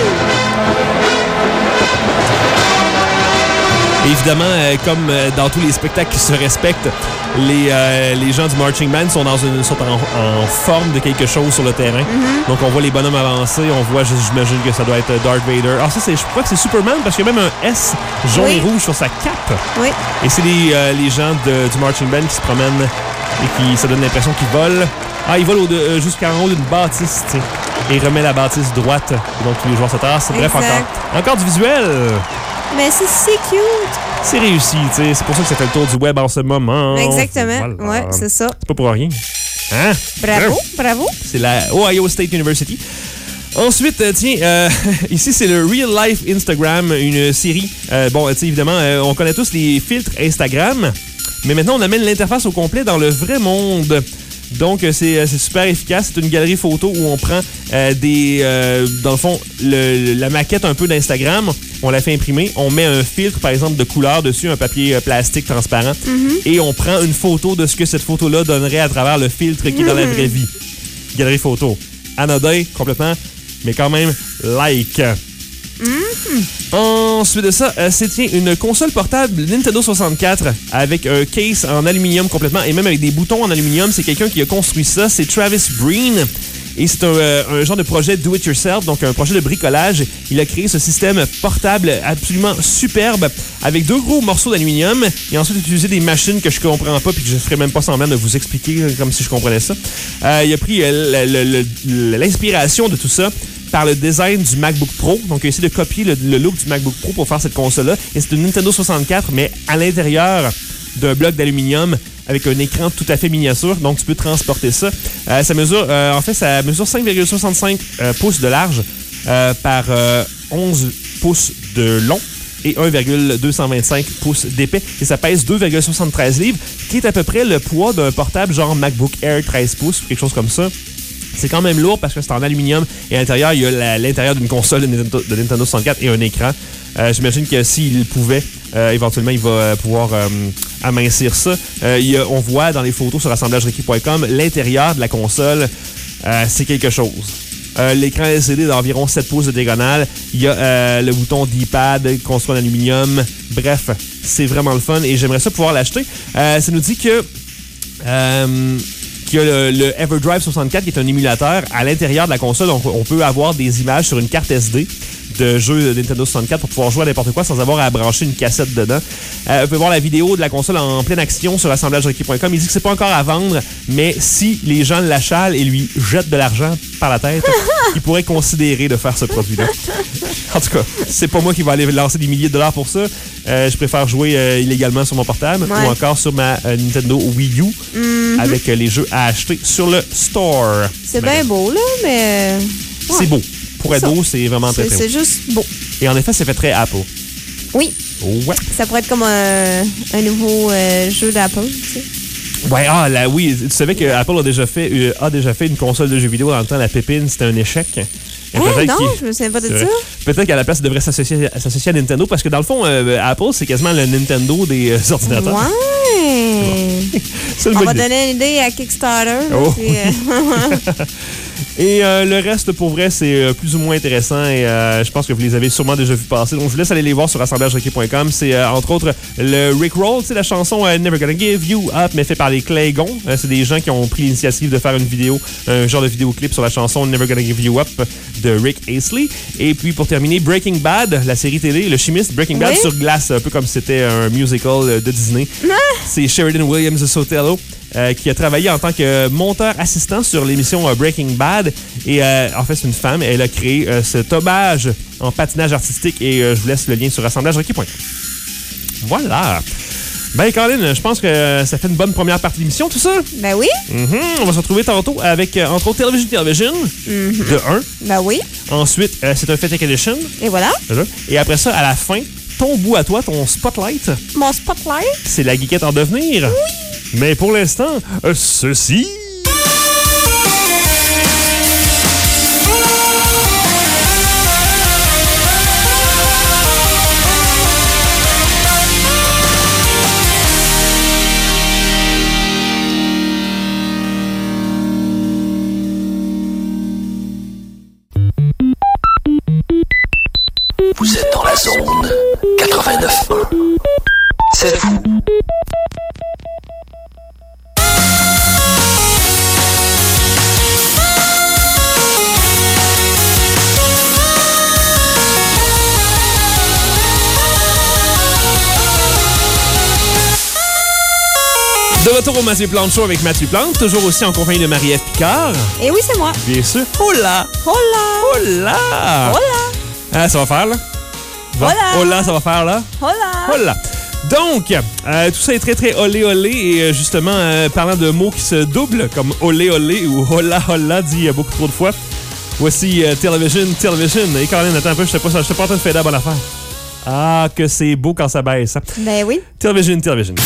Et évidemment, euh, comme euh, dans tous les spectacles qui se respectent, les, euh, les gens du marching band sont, dans une, sont en, en forme de quelque chose sur le terrain. Mm-hmm. Donc, on voit les bonhommes avancer. On voit, j'imagine que ça doit être Darth Vader. Ah, ça, c'est, je crois que c'est Superman parce qu'il y a même un S jaune Oui. et rouge sur sa cape. Oui. Et c'est les, euh, les gens de, du marching band qui se promènent et qui ça donne l'impression qu'ils volent. Ah, il vole au- euh, jusqu'en haut d'une bâtisse, tu sais, et remet la bâtisse droite. Et donc, tous les joueurs se tassent. Bref, Exact. encore, encore du visuel. Mais c'est si cute. C'est réussi, tu sais. C'est pour ça que ça fait le tour du web en ce moment. Exactement. Voilà. Ouais, c'est ça. C'est pas pour rien. Hein? Bravo, bravo. C'est la Ohio State University. Ensuite, euh, tiens, euh, ici, c'est le Real Life Instagram, une série. Euh, bon, tu sais, évidemment, euh, on connaît tous les filtres Instagram, mais maintenant, on amène l'interface au complet dans le vrai monde. Donc, euh, c'est, euh, c'est super efficace. C'est une galerie photo où on prend euh, des... Euh, dans le fond, le, la maquette un peu d'Instagram, on la fait imprimer. On met un filtre, par exemple, de couleur dessus, un papier euh, plastique transparent, Mm-hmm. et on prend une photo de ce que cette photo-là donnerait à travers le filtre qui est dans la vraie vie. Galerie photo. Anodin, complètement, mais quand même, like. Mm-hmm. Ensuite de ça, euh, c'est tiens, une console portable Nintendo soixante-quatre avec un case en aluminium complètement et même avec des boutons en aluminium. C'est quelqu'un qui a construit ça, c'est Travis Breen. Et c'est un, euh, un genre de projet do-it-yourself, donc un projet de bricolage. Il a créé ce système portable absolument superbe avec deux gros morceaux d'aluminium et ensuite utilisé des machines que je comprends pas puis que je ferais même pas semblant de vous expliquer là, comme si je comprenais ça. Euh, il a pris euh, le- le- le- l'inspiration de tout ça par le design du MacBook Pro. Donc, il a essayé de copier le, le look du MacBook Pro pour faire cette console-là. Et c'est une Nintendo soixante-quatre, mais à l'intérieur d'un bloc d'aluminium avec un écran tout à fait miniature. Donc, tu peux transporter ça. Euh, ça mesure, euh, en fait, ça mesure cinq virgule soixante-cinq euh, pouces de large euh, par euh, onze pouces de long et un virgule deux cent vingt-cinq pouces d'épais. Et ça pèse deux virgule soixante-treize livres, qui est à peu près le poids d'un portable genre MacBook Air treize pouces ou quelque chose comme ça. C'est quand même lourd parce que c'est en aluminium et à l'intérieur, il y a la- l'intérieur d'une console de Nintendo, de Nintendo soixante-quatre et un écran. Euh, J'imagine que s'il pouvait, euh, éventuellement, il va euh, pouvoir euh, amincir ça. Euh, il y a- on voit dans les photos sur assemblage requis point com l'intérieur de la console. Euh, c'est quelque chose. Euh, L'écran L C D d'environ sept pouces de diagonale. Il y a euh, le bouton D-pad construit en aluminium. Bref, c'est vraiment le fun et j'aimerais ça pouvoir l'acheter. Euh, ça nous dit que... Euh, qu'il y a le, le EverDrive soixante-quatre qui est un émulateur à l'intérieur de la console. Donc, on peut avoir des images sur une carte S D de jeux de Nintendo soixante-quatre pour pouvoir jouer à n'importe quoi sans avoir à brancher une cassette dedans. Euh, on peut voir la vidéo de la console en pleine action sur assemblage requis point com. Il dit que c'est pas encore à vendre, mais si les gens l'achalent et lui jettent de l'argent par la tête, il pourrait considérer de faire ce produit-là. En tout cas, c'est pas moi qui va aller lancer des milliers de dollars pour ça. Euh, je préfère jouer euh, illégalement sur mon portable Ouais. ou encore sur ma euh, Nintendo Wii U Mm-hmm. avec euh, les jeux à acheter sur le store. C'est Ben, bien beau, là, mais... C'est ouais. beau. Pour être Ça. beau, c'est vraiment très, C'est très beau. c'est juste beau. Et en effet, ça fait très Apple. Oui, Ouais. ça pourrait être comme un, un nouveau euh, jeu d'Apple, tu sais. Ouais, ah, là, oui. Tu savais que Apple a déjà fait, euh, a déjà fait une console de jeux vidéo dans le temps, la Pépine, c'était un échec. Et Hein, peut-être non, qu'il- je me souviens pas de c'est ça. vrai. Peut-être qu'à la place, il devrait s'associer, s'associer à Nintendo parce que dans le fond, euh, Apple, c'est quasiment le Nintendo des euh, ordinateurs. Ouais. C'est une On bonne va idée. donner une idée à Kickstarter. là, Oh. puis, euh, Et euh, le reste, pour vrai, c'est euh, plus ou moins intéressant et euh, je pense que vous les avez sûrement déjà vus passer. Donc, je vous laisse aller les voir sur assemblage requis point com. C'est euh, entre autres le Rickroll, tu sais, la chanson euh, Never Gonna Give You Up, mais fait par les Claygons. Euh, c'est des gens qui ont pris l'initiative de faire une vidéo, un genre de vidéoclip sur la chanson Never Gonna Give You Up de Rick Astley. Et puis, pour terminer, Breaking Bad, la série télé, le chimiste Breaking Bad Oui. sur glace, un peu comme si c'était un musical euh, de Disney. C'est Sheridan Williams Sotelo. Euh, qui a travaillé en tant que monteur assistant sur l'émission euh, Breaking Bad. Et euh, en fait, c'est une femme. Elle a créé euh, cet hommage en patinage artistique. Et euh, je vous laisse le lien sur assemblage requis point com. Voilà. Ben, Colin, je pense que ça fait une bonne première partie de l'émission, tout ça. ben oui, Mhm. On va se retrouver tantôt avec, euh, entre autres, Television Television, de un. ben oui. Ensuite, euh, c'est un Fête Edition. Et voilà, Et après ça, à la fin, ton bout à toi, ton spotlight, mon spotlight. c'est la geekette en devenir. Oui. Mais pour l'instant, euh, ceci... Vous êtes dans la zone quatre-vingt-neuf point un. C'est fou. De retour au Mathieu Plante Show avec Mathieu Plante, toujours aussi en compagnie de Marie-Ève Picard. Et oui, c'est moi. Bien sûr. Oh là! Oh là! Oh là! Oh là! Ah, ça va faire, là? Va. Oh là! Oh là, ça va faire, là? Oh là! Oh là! Donc, euh, tout ça est très, très olé, olé. Et euh, justement, euh, parlant de mots qui se doublent, comme olé, olé ou hola, hola, dit euh, beaucoup trop de fois. Voici euh, Television, Television. Et Caroline, attends un peu, je ne suis pas en train de faire la bonne affaire. Ah, que c'est beau quand ça baisse. Hein? Ben oui. Television, Television.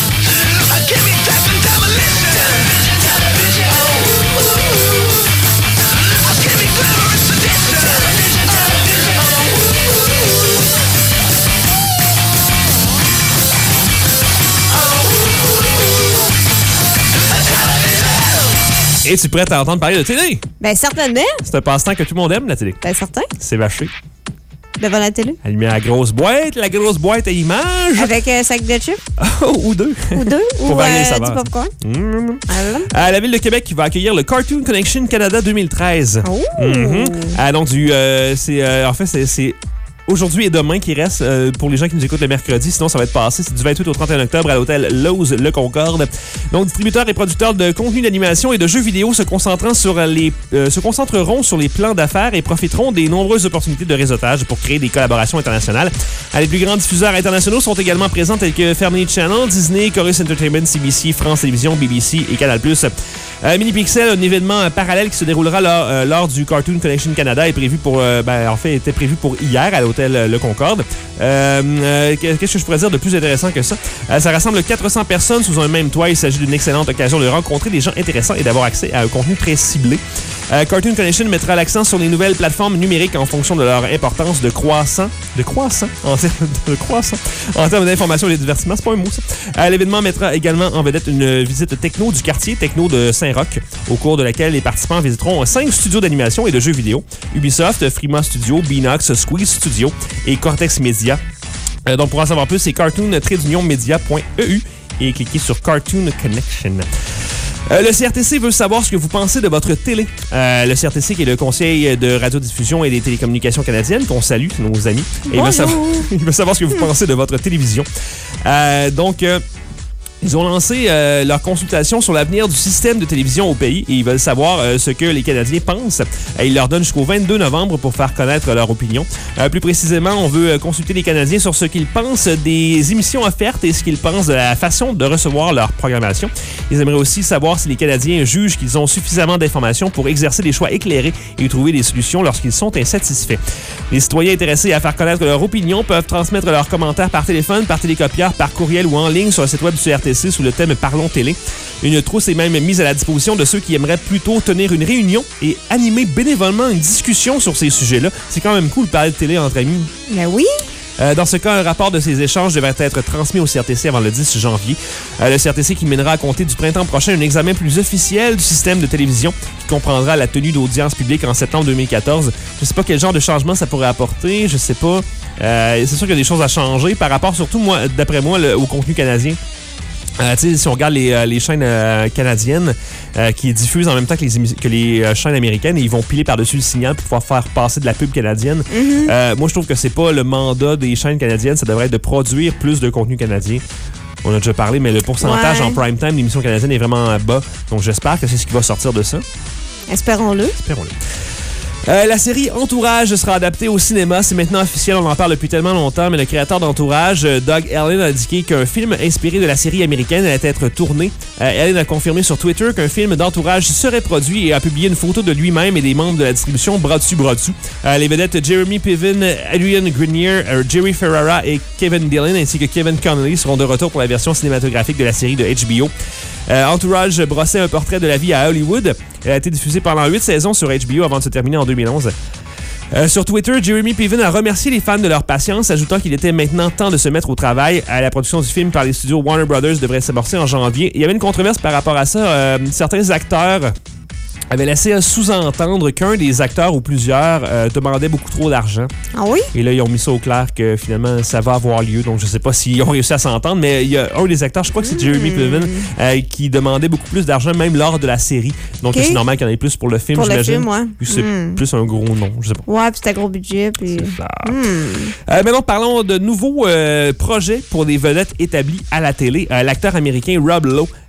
Es-tu prête à entendre parler de télé? Ben certainement. C'est un passe-temps que tout le monde aime, la télé. Ben certain. C'est vaché. Devant la télé. Elle met la grosse boîte, la grosse boîte à images. Avec un sac de chips. Ou deux. Ou deux. Pour ou varier les euh, saveurs. du popcorn. Mmh. Ah, À la Ville de Québec qui va accueillir le Cartoon Connection Canada deux mille treize. oh. Mmh. Ah, donc, du, euh, c'est, euh, en fait, c'est... c'est aujourd'hui et demain qui reste euh, pour les gens qui nous écoutent le mercredi. Sinon, ça va être passé. C'est du vingt-huit au trente et un octobre à l'hôtel Lowe's Le Concorde. Donc, distributeurs et producteurs de contenu d'animation et de jeux vidéo se concentrant sur les, euh, se concentreront sur les plans d'affaires et profiteront des nombreuses opportunités de réseautage pour créer des collaborations internationales. Les plus grands diffuseurs internationaux sont également présents tels que Family Channel, Disney, Chorus Entertainment, C B C, France Télévisions, B B C et Canal plus. Euh, Mini Pixel, un événement euh, parallèle qui se déroulera lors, euh, lors du Cartoon Connection Canada, est prévu pour, euh, ben, en fait, était prévu pour hier à l'hôtel euh, Le Concorde. Euh, euh, Qu'est-ce que je pourrais dire de plus intéressant que ça? Euh, ça rassemble quatre cents personnes sous un même toit. Il s'agit d'une excellente occasion de rencontrer des gens intéressants et d'avoir accès à un contenu très ciblé. Euh, Cartoon Connection mettra l'accent sur les nouvelles plateformes numériques en fonction de leur importance de croissant, de croissant, en termes de croissant, en termes d'information et de divertissement. C'est pas un mot, ça. Euh, L'événement mettra également en vedette une visite techno du quartier techno de Saint-Roch, au cours de laquelle les participants visiteront cinq studios d'animation et de jeux vidéo: Ubisoft, Frima Studio, Beanox, Squeeze Studio et Cortex Media. Euh, donc, pour en savoir plus, c'est cartoon tiret union media point e u et cliquez sur Cartoon Connection. Euh, le C R T C veut savoir ce que vous pensez de votre télé. Euh, le C R T C, qui est le Conseil de radiodiffusion et des télécommunications canadiennes, qu'on salue, nos amis. Et il, veut savoir, il veut savoir ce que vous pensez de votre télévision. Euh, donc... Euh, Ils ont lancé euh, leur consultation sur l'avenir du système de télévision au pays et ils veulent savoir euh, ce que les Canadiens pensent. Euh, ils leur donnent jusqu'au vingt-deux novembre pour faire connaître leur opinion. Euh, plus précisément, on veut euh, consulter les Canadiens sur ce qu'ils pensent des émissions offertes et ce qu'ils pensent de la façon de recevoir leur programmation. Ils aimeraient aussi savoir si les Canadiens jugent qu'ils ont suffisamment d'informations pour exercer des choix éclairés et trouver des solutions lorsqu'ils sont insatisfaits. Les citoyens intéressés à faire connaître leur opinion peuvent transmettre leurs commentaires par téléphone, par télécopieur, par courriel ou en ligne sur le site web du C R T C sous le thème Parlons Télé. Une trousse est même mise à la disposition de ceux qui aimeraient plutôt tenir une réunion et animer bénévolement une discussion sur ces sujets-là. C'est quand même cool de parler de télé entre amis. Ben oui. Euh, dans ce cas, un rapport de ces échanges devrait être transmis au C R T C avant le dix janvier. Euh, le C R T C qui mènera à compter du printemps prochain un examen plus officiel du système de télévision qui comprendra la tenue d'audience publique en septembre deux mille quatorze. Je ne sais pas quel genre de changement ça pourrait apporter. Je sais pas. Euh, c'est sûr qu'il y a des choses à changer par rapport, surtout, moi, d'après moi, le, au contenu canadien. Euh, si on regarde les, euh, les chaînes euh, canadiennes euh, qui diffusent en même temps que les, émis- que les euh, chaînes américaines, et ils vont piler par-dessus le signal pour pouvoir faire passer de la pub canadienne. Mm-hmm. Euh, moi, je trouve que c'est pas le mandat des chaînes canadiennes. Ça devrait être de produire plus de contenu canadien. On a déjà parlé, mais le pourcentage ouais. en prime time d'émissions canadiennes est vraiment bas. Donc, j'espère que c'est ce qui va sortir de ça. Espérons-le. Espérons-le. Euh, la série Entourage sera adaptée au cinéma. C'est maintenant officiel, on en parle depuis tellement longtemps, mais le créateur d'Entourage, Doug Ellin, a indiqué qu'un film inspiré de la série américaine allait être tourné. Euh, Ellin a confirmé sur Twitter qu'un film d'Entourage serait produit et a publié une photo de lui-même et des membres de la distribution bras dessus, bras dessous. Euh, les vedettes Jeremy Piven, Adrian Grenier, euh, Jerry Ferrara et Kevin Dillon, ainsi que Kevin Connolly seront de retour pour la version cinématographique de la série de H B O. Euh, Entourage brossait un portrait de la vie à Hollywood. Elle a été diffusée pendant huit saisons sur H B O avant de se terminer en deux mille onze. Euh, sur Twitter, Jeremy Piven a remercié les fans de leur patience, ajoutant qu'il était maintenant temps de se mettre au travail. À la production du film par les studios Warner Brothers devrait s'amorcer en janvier. Il y avait une controverse par rapport à ça. Euh, certains acteurs avait laissé sous-entendre qu'un des acteurs ou plusieurs euh, demandait beaucoup trop d'argent. Ah oui? Et là, ils ont mis ça au clair que finalement, ça va avoir lieu. Donc, je sais pas s'ils ont réussi à s'entendre, mais il y a un des acteurs, je crois que c'est Jeremy Piven, euh, qui demandait beaucoup plus d'argent, même lors de la série. Donc, okay. C'est normal qu'il y en ait plus pour le film, pour j'imagine. Le film, ouais. Puis c'est mm. plus un gros nom, je sais pas. Ouais, puis c'était un gros budget. Puis... C'est ça. Mm. Euh, maintenant, parlons de nouveaux euh, projets pour des vedettes établies à la télé. Euh, l'acteur américain Rob Lowe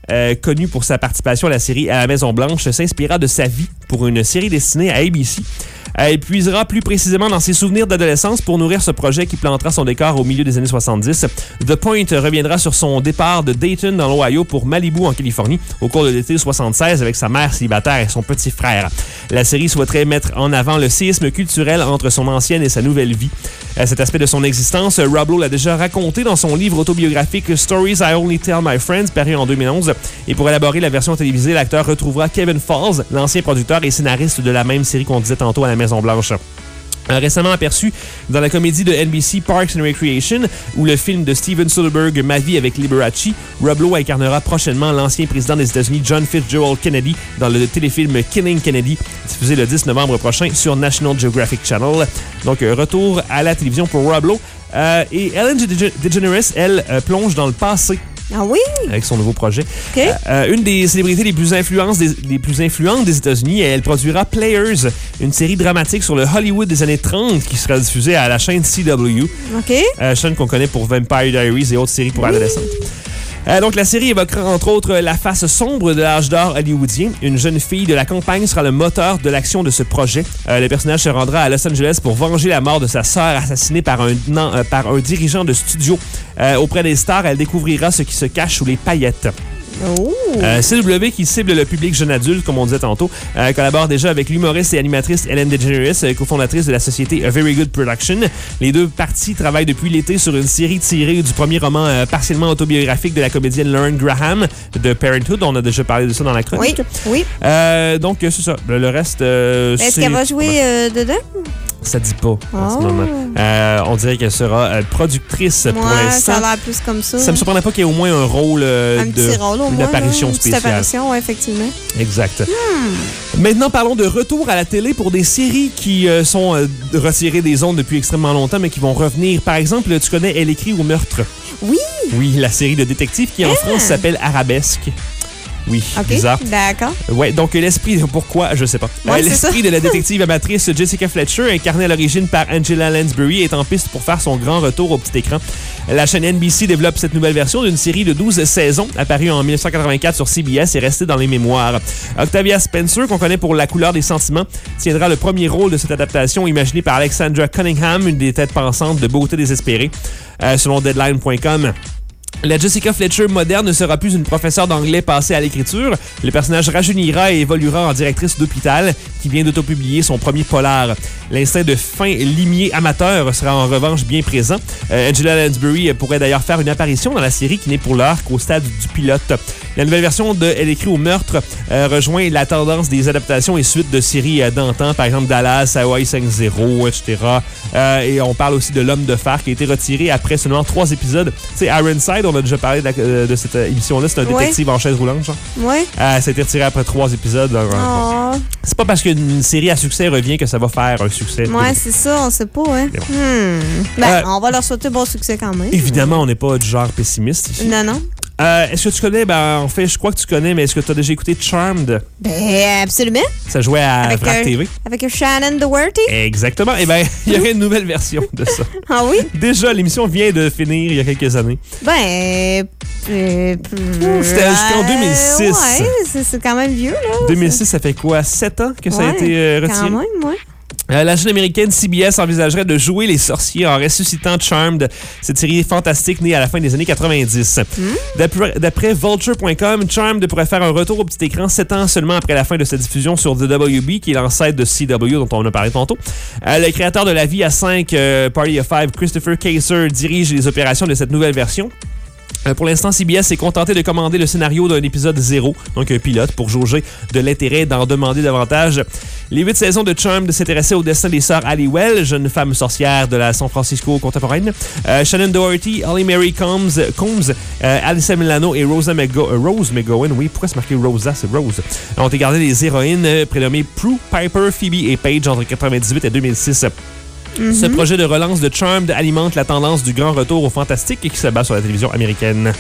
euh, connu pour sa participation à la série À la Maison-Blanche, s'inspira de sa vie pour une série destinée à A B C. Elle puisera plus précisément dans ses souvenirs d'adolescence pour nourrir ce projet qui plantera son décor au milieu des années soixante-dix. The Point reviendra sur son départ de Dayton dans l'Ohio pour Malibu en Californie au cours de l'été soixante-seize avec sa mère célibataire et son petit frère. La série souhaiterait mettre en avant le séisme culturel entre son ancienne et sa nouvelle vie. Cet aspect de son existence, Rob Lowe l'a déjà raconté dans son livre autobiographique Stories I Only Tell My Friends, paru en deux mille onze. Et pour élaborer la version télévisée, l'acteur retrouvera Kevin Falls, l'ancien producteur et scénariste de la même série qu'on disait tantôt à la Maison-Blanche. Récemment aperçu dans la comédie de N B C Parks and Recreation ou le film de Steven Soderbergh Ma vie avec Liberace, Rob Lowe incarnera prochainement l'ancien président des États-Unis John Fitzgerald Kennedy dans le téléfilm Killing Kennedy, diffusé le dix novembre prochain sur National Geographic Channel. Donc, retour à la télévision pour Rob Lowe. Euh, et Ellen DeGeneres, elle, euh, plonge dans le passé. Ah oui? Avec son nouveau projet. Okay. Euh, une des célébrités les plus, influentes des, les plus influentes des États-Unis, elle produira Players, une série dramatique sur le Hollywood des années trente qui sera diffusée à la chaîne C W. OK. Euh, chaîne qu'on connaît pour Vampire Diaries et autres séries pour oui. adolescentes. Euh, donc, la série évoquera entre autres la face sombre de l'âge d'or hollywoodien. Une jeune fille de la campagne sera le moteur de l'action de ce projet. Euh, le personnage se rendra à Los Angeles pour venger la mort de sa sœur assassinée par un, non, euh, par un dirigeant de studio. Euh, auprès des stars, elle découvrira ce qui se cache sous les paillettes. Oh. Euh, C W, qui cible le public jeune adulte, comme on disait tantôt, euh, collabore déjà avec l'humoriste et animatrice Ellen DeGeneres, euh, cofondatrice de la société A Very Good Production. Les deux parties travaillent depuis l'été sur une série tirée du premier roman euh, partiellement autobiographique de la comédienne Lauren Graham, de Parenthood. On a déjà parlé de ça dans la chronique. Oui, oui. Euh, donc, c'est ça. Le, le reste, euh, Est-ce c'est... qu'elle va jouer euh, dedans? Ça dit pas oh. en ce moment. Euh, on dirait qu'elle sera euh, productrice ouais, pour l'instant. Ça a l'air plus comme ça. Ça me surprendrait pas qu'il y ait au moins un rôle euh, un de petit rôle, au une moins, apparition là, une spéciale. petite apparition, ouais, effectivement. Exact. Hmm. Maintenant, parlons de retour à la télé pour des séries qui euh, sont euh, retirées des ondes depuis extrêmement longtemps, mais qui vont revenir. Par exemple, tu connais Elle écrit au meurtre. Oui. Oui, la série de détectives qui en ah. France s'appelle Arabesque. Oui, okay, bizarre. D'accord. Ouais, donc l'esprit, pourquoi, je sais pas. Ouais, euh, l'esprit de la détective amatrice Jessica Fletcher, incarnée à l'origine par Angela Lansbury, est en piste pour faire son grand retour au petit écran. La chaîne N B C développe cette nouvelle version d'une série de douze saisons, apparue en dix-neuf cent quatre-vingt-quatre sur C B S et restée dans les mémoires. Octavia Spencer, qu'on connaît pour La couleur des sentiments, tiendra le premier rôle de cette adaptation imaginée par Alexandra Cunningham, une des têtes pensantes de Beauté désespérée, euh, selon Deadline point com. La Jessica Fletcher moderne ne sera plus une professeure d'anglais passée à l'écriture. Le personnage rajeunira et évoluera en directrice d'hôpital qui vient d'autopublier son premier polar. L'instinct de fin limier amateur sera en revanche bien présent. Euh, Angela Lansbury pourrait d'ailleurs faire une apparition dans la série qui n'est pour l'heure qu'au stade du pilote. La nouvelle version de Elle écrit au meurtre euh, rejoint la tendance des adaptations et suites de séries euh, d'antan, par exemple Dallas, Hawaii cinq zéro, et cetera. Euh, et on parle aussi de L'homme de fer qui a été retiré après seulement trois épisodes. Tu sais, Ironside, on a déjà parlé de, la, de cette émission-là, c'est un ouais. détective en chaise roulante, genre. Ouais. Euh, ça a été retiré après trois épisodes. Donc, oh. C'est pas parce qu'une série à succès revient que ça va faire un succès. Ouais, c'est ça, on sait pas, hein. Bon. Hmm. Ben, euh, on va leur souhaiter bon succès quand même. Évidemment, on n'est pas du genre pessimiste ici. Non, non. Euh, est-ce que tu connais, ben en fait, je crois que tu connais, mais est-ce que tu as déjà écouté Charmed? Ben, absolument. Ça jouait à avec Vrac un, T V. Avec un Shannon Doherty. Exactement. Eh bien, il y aurait une nouvelle version de ça. Ah oui? Déjà, l'émission vient de finir il y a quelques années. Ben, euh, c'était jusqu'en deux mille six. Ouais, c'est, c'est quand même vieux, là. deux mille six, ça fait quoi? sept ans que ça ouais, a été euh, retiré? Quand même, ouais. Euh, la chaîne américaine C B S envisagerait de jouer les sorciers en ressuscitant Charmed, cette série fantastique née à la fin des années quatre-vingt-dix. Mm. D'après, d'après Vulture point com, Charmed pourrait faire un retour au petit écran sept ans seulement après la fin de sa diffusion sur The W B, qui est l'ancêtre de C W dont on a parlé tantôt. Euh, le créateur de La Vie à cinq, euh, Party of Five, Christopher Kaiser, dirige les opérations de cette nouvelle version. Euh, pour l'instant, C B S s'est contenté de commander le scénario d'un épisode zéro, donc un pilote, pour jauger de l'intérêt d'en demander davantage. Les huit saisons de Charmed s'intéressaient au destin des sœurs Halliwell, jeunes femmes sorcières de la San Francisco contemporaine. Euh, Shannon Doherty, Holly Mary Combs, Combs euh, Alyssa Milano et Rosa Mego- euh, Rose McGowan, oui, pourquoi c'est marqué Rosa, c'est Rose, ont été gardées des héroïnes euh, prénommées Prue, Piper, Phoebe et Paige entre quatre-vingt-dix-huit et deux mille six. Mm-hmm. Ce projet de relance de Charmed alimente la tendance du grand retour au fantastique qui se bat sur la télévision américaine.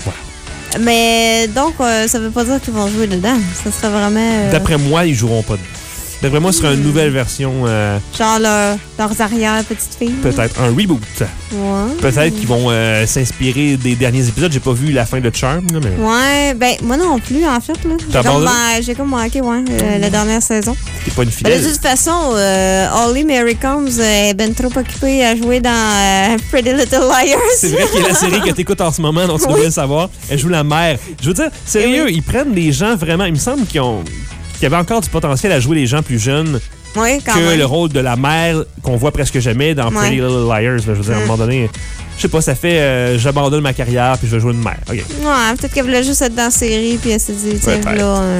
Voilà. Mais donc, euh, ça veut pas dire qu'ils vont jouer dedans. Ça serait vraiment... Euh... D'après moi, ils joueront pas dedans. D'après moi, ce sera une nouvelle version. Euh, Genre leur, leurs arrières petites filles. peut-être un reboot. Ouais. Peut-être qu'ils vont euh, s'inspirer des derniers épisodes. J'ai pas vu la fin de Charm, là, mais. Ouais, ben moi non plus, en fait. Là. J'ai, comme, man- j'ai comme manqué, ouais, euh, la dernière saison. T'es pas une Ben, fidèle. de toute façon, euh, Holly Mary Combs euh, est ben trop occupée à jouer dans euh, Pretty Little Liars. C'est vrai qu'il y a la série que t'écoutes en ce moment, donc tu Oui. devrais le savoir. Elle joue la mère. Je veux dire, sérieux, oui. ils prennent des gens vraiment. Il me semble qu'ils ont. qu'il y avait encore du potentiel à jouer les gens plus jeunes Oui, quand que même. le rôle de la mère qu'on voit presque jamais dans Pretty Ouais. Little Liars. Là. Je veux dire, à un Mm. moment donné, je sais pas, ça fait euh, j'abandonne ma carrière puis je vais jouer une mère. OK. Ouais, peut-être qu'elle voulait juste être dans la série, puis elle s'est dit, tiens, Peut-être. là. euh,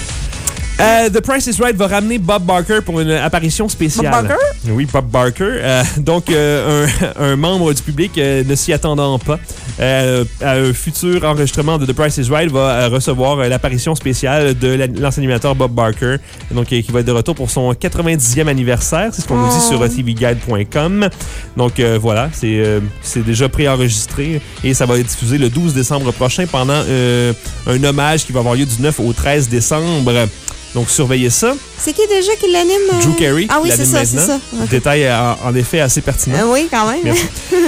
Euh, The Price is Right va ramener Bob Barker pour une apparition spéciale. Bob Barker? Oui, Bob Barker. Euh, donc, euh, un, un membre du public euh, ne s'y attendant pas euh, à un futur enregistrement de The Price is Right va euh, recevoir euh, l'apparition spéciale de la- l'ancien animateur Bob Barker, donc euh, qui va être de retour pour son quatre-vingt-dixième anniversaire. C'est ce qu'on nous dit sur Oh. T V Guide point com. Donc, euh, voilà, c'est euh, c'est déjà préenregistré et ça va être diffusé le douze décembre prochain pendant euh, un hommage qui va avoir lieu du neuf au treize décembre. Donc, surveillez ça. C'est qui déjà qui l'anime? euh? Drew Carey, Ah oui, c'est l'anime ça, c'est maintenant. ça. Ok. Détail euh, en, en effet assez pertinent. Euh, oui, quand même. Merci.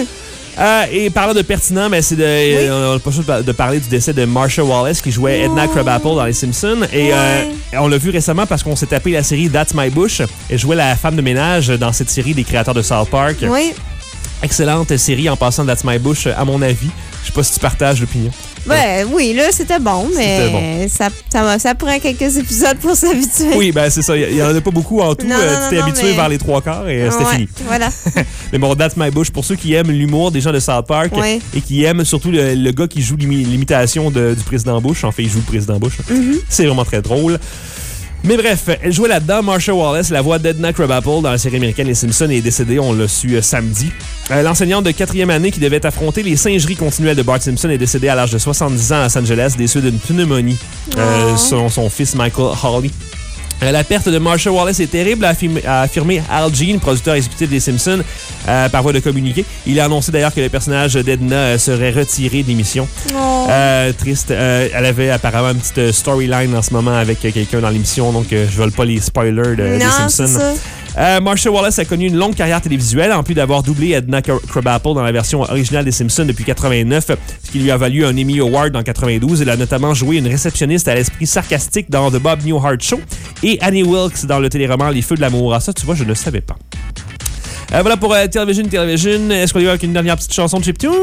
Euh, et parlant de pertinent, ben, c'est de, Oui. on n'a pas le choix de parler du décès de Marsha Wallace qui jouait Edna Oh. Krabappel dans Les Simpsons. Et Ouais. euh, on l'a vu récemment parce qu'on s'est tapé la série That's My Bush. Elle jouait la femme de ménage dans cette série des créateurs de South Park. Oui. Excellente série en passant That's My Bush, à mon avis. Je sais pas si tu partages l'opinion. Ben, oui, là, c'était bon, mais C'était bon. Ça, ça, va- ça prend quelques épisodes pour s'habituer. Oui, ben c'est ça. Il y en a pas beaucoup en tout. Non, Euh, non, tu t'es non, habitué mais- vers les trois quarts et euh, c'était Ouais, fini. Voilà. Mais bon, That's My Bush, pour ceux qui aiment l'humour des gens de South Park Ouais. et qui aiment surtout le, le gars qui joue l'imi- l'imitation de- du président Bush. En fait, il joue le président Bush. Mm-hmm. C'est vraiment très drôle. Mais bref, elle jouait là-dedans. Marsha Wallace, la voix d'Edna Krabappel dans la série américaine Les Simpsons, est décédée, on l'a su euh, samedi. Euh, L'enseignante de quatrième année qui devait affronter les singeries continuelles de Bart Simpson est décédée à l'âge de soixante-dix ans à Los Angeles des suites d'une pneumonie, euh, Oh. selon son fils Michael Hawley. Euh, La perte de Marsha Wallace est terrible, a affirmé, a affirmé Al Jean, producteur exécutif des Simpsons, euh, par voie de communiqué. Il a annoncé d'ailleurs que le personnage d'Edna euh, serait retiré de l'émission. Oh. Euh, triste. Euh, elle avait apparemment une petite euh, storyline en ce moment avec euh, quelqu'un dans l'émission, donc euh, je ne vole pas les spoilers de, des non, c'est Simpsons. ça. Euh, Marsha Wallace a connu une longue carrière télévisuelle, en plus d'avoir doublé Edna Krabappel dans la version originale des Simpsons depuis quatre-vingt-neuf, ce qui lui a valu un Emmy Award en quatre-vingt-douze. Elle a notamment joué une réceptionniste à l'esprit sarcastique dans The Bob Newhart Show et Annie Wilkes dans le téléroman Les Feux de l'amour. Ah, ça, tu vois, je ne savais pas. Euh, voilà pour euh, Television Television. Est-ce qu'on y va avec une dernière petite chanson de Chiptune?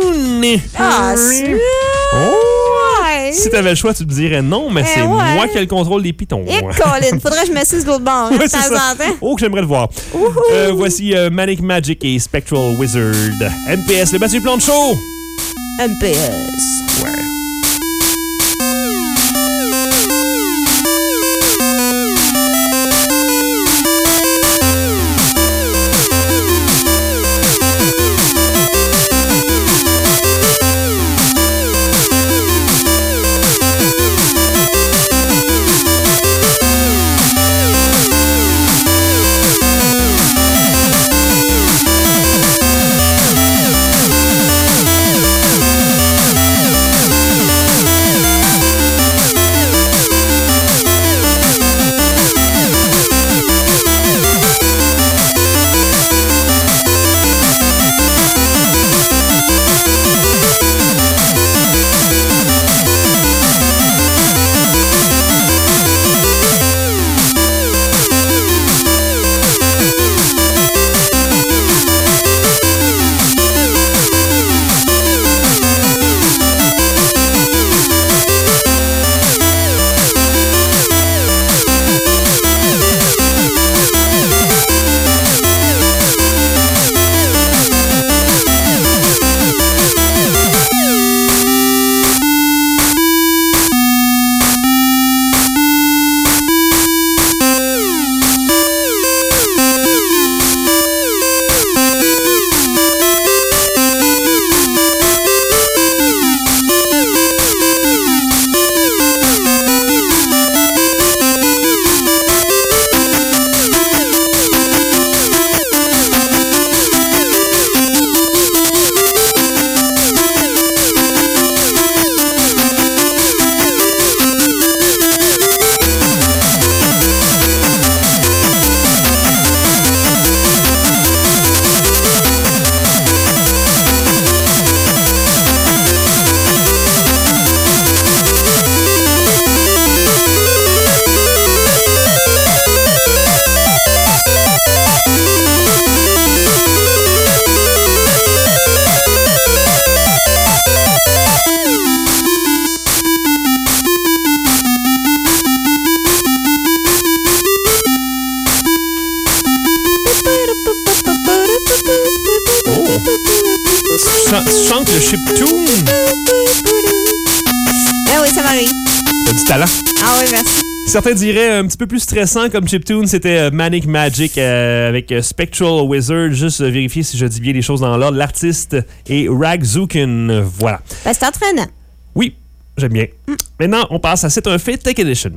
Ah, c'est... Oh! Ouais. Si t'avais le choix, tu te dirais non, mais Eh c'est ouais. moi qui ai le contrôle des pitons. Et Colin, faudrait que je m'assise de l'autre bord, hein, Ouais, de c'est temps ça. en temps. Oh, que j'aimerais le voir. Euh, voici euh, Manic Magic et Spectral Wizard. M P S, le battu plan de show. M P S. Ouais. Thank chan- tu chantes le chiptune. Ah oui, ça m'arrive. T'as du talent. Ah oui, merci. Certains diraient un petit peu plus stressant comme chiptune, c'était euh, Manic Magic euh, avec euh, Spectral Wizard. Juste euh, vérifier si je dis bien les choses dans l'ordre. L'artiste est Ragzukin. Voilà. Ben, c'est entraînant. Oui, j'aime bien. Mm. Maintenant, on passe à C'est un fait Tech Edition.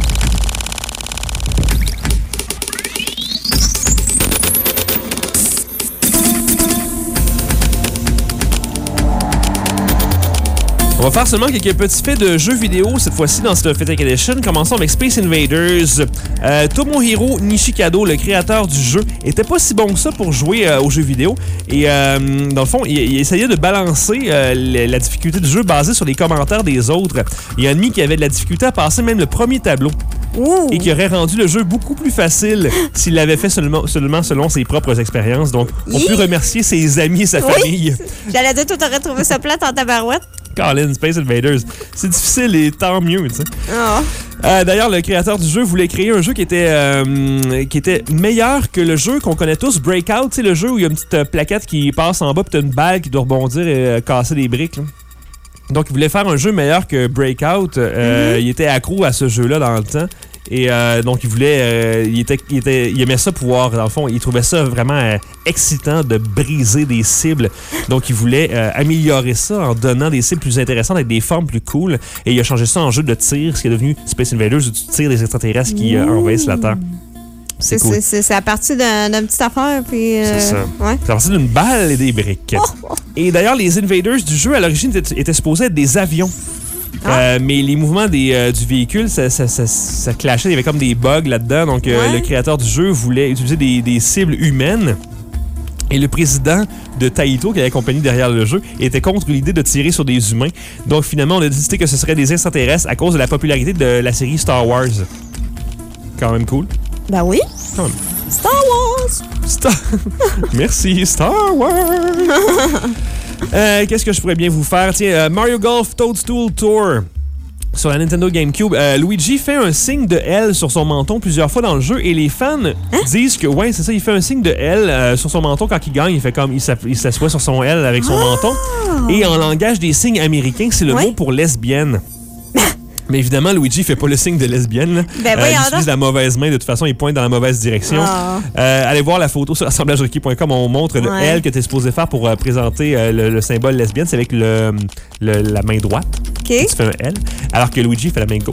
On va faire seulement quelques petits faits de jeux vidéo, cette fois-ci dans cette Fête Edition. Commençons avec Space Invaders. Euh, Tomohiro Nishikado, le créateur du jeu, était pas si bon que ça pour jouer euh, aux jeux vidéo. Et euh, dans le fond, il, il essayait de balancer euh, la, la difficulté du jeu basée sur les commentaires des autres. Il y a un ami qui avait de la difficulté à passer même le premier tableau. Ouh. Et qui aurait rendu le jeu beaucoup plus facile s'il l'avait fait seulement, seulement selon ses propres expériences. Donc, on Hi. peut remercier ses amis et sa Oui. famille. J'allais dire, toi, t'aurais trouvé ça plate en tabarouette. Colin, Space Invaders. C'est difficile et tant mieux, tu sais. Oh. Euh, D'ailleurs, le créateur du jeu voulait créer un jeu qui était, euh, qui était meilleur que le jeu qu'on connaît tous, Breakout. Tu sais, le jeu où il y a une petite euh, plaquette qui passe en bas puis t'as une balle qui doit rebondir et euh, casser des briques, là. Donc, il voulait faire un jeu meilleur que Breakout. Euh, mm-hmm. Il était accro à ce jeu-là dans le temps. Et euh, donc, il voulait... Euh, il, était, il, était, il aimait ça pouvoir... Dans le fond, il trouvait ça vraiment euh, excitant de briser des cibles. Donc, il voulait euh, améliorer ça en donnant des cibles plus intéressantes avec des formes plus cool. Et il a changé ça en jeu de tir, ce qui est devenu Space Invaders, où tu tires des extraterrestres qui euh, envahissent la Terre. C'est cool. C'est, c'est, c'est à partir d'un, d'une petite affaire. Puis, euh, c'est ça. Ouais. C'est à partir d'une balle et des briques. Oh. Et d'ailleurs, les Invaders du jeu, à l'origine, étaient, étaient supposés être des avions. Ah. Euh, mais les mouvements des, euh, du véhicule, ça, ça, ça, ça clashait. Il y avait comme des bugs là-dedans. Donc, euh, ouais. le créateur du jeu voulait utiliser des, des cibles humaines. Et le président de Taito, qui est la compagnie derrière le jeu, était contre l'idée de tirer sur des humains. Donc, finalement, on a décidé que ce serait des extraterrestres à cause de la popularité de la série Star Wars. Quand même cool. Ben oui. Quand même. Star Wars! Star... Merci, Star Wars! euh, qu'est-ce que je pourrais bien vous faire? Tiens, euh, Mario Golf Toadstool Tour. Sur la Nintendo GameCube, euh, Luigi fait un signe de L sur son menton plusieurs fois dans le jeu et les fans hein? disent que, ouais, c'est ça, il fait un signe de L euh, sur son menton quand il gagne. Il fait comme, il, il s'assoit sur son L avec son oh! menton. Et en langage des signes américains, c'est le ouais. mot pour lesbienne. Mais évidemment, Luigi fait pas le signe de lesbienne. Là. Ben euh, il utilise la mauvaise main. De toute façon, il pointe dans la mauvaise direction. Oh. Euh, allez voir la photo sur assemblage requis point com. On montre le ouais. L que tu es supposé faire pour euh, présenter euh, le, le symbole lesbienne. C'est avec le, le, la main droite. Okay. Tu fais un L. Alors que Luigi fait la main gauche.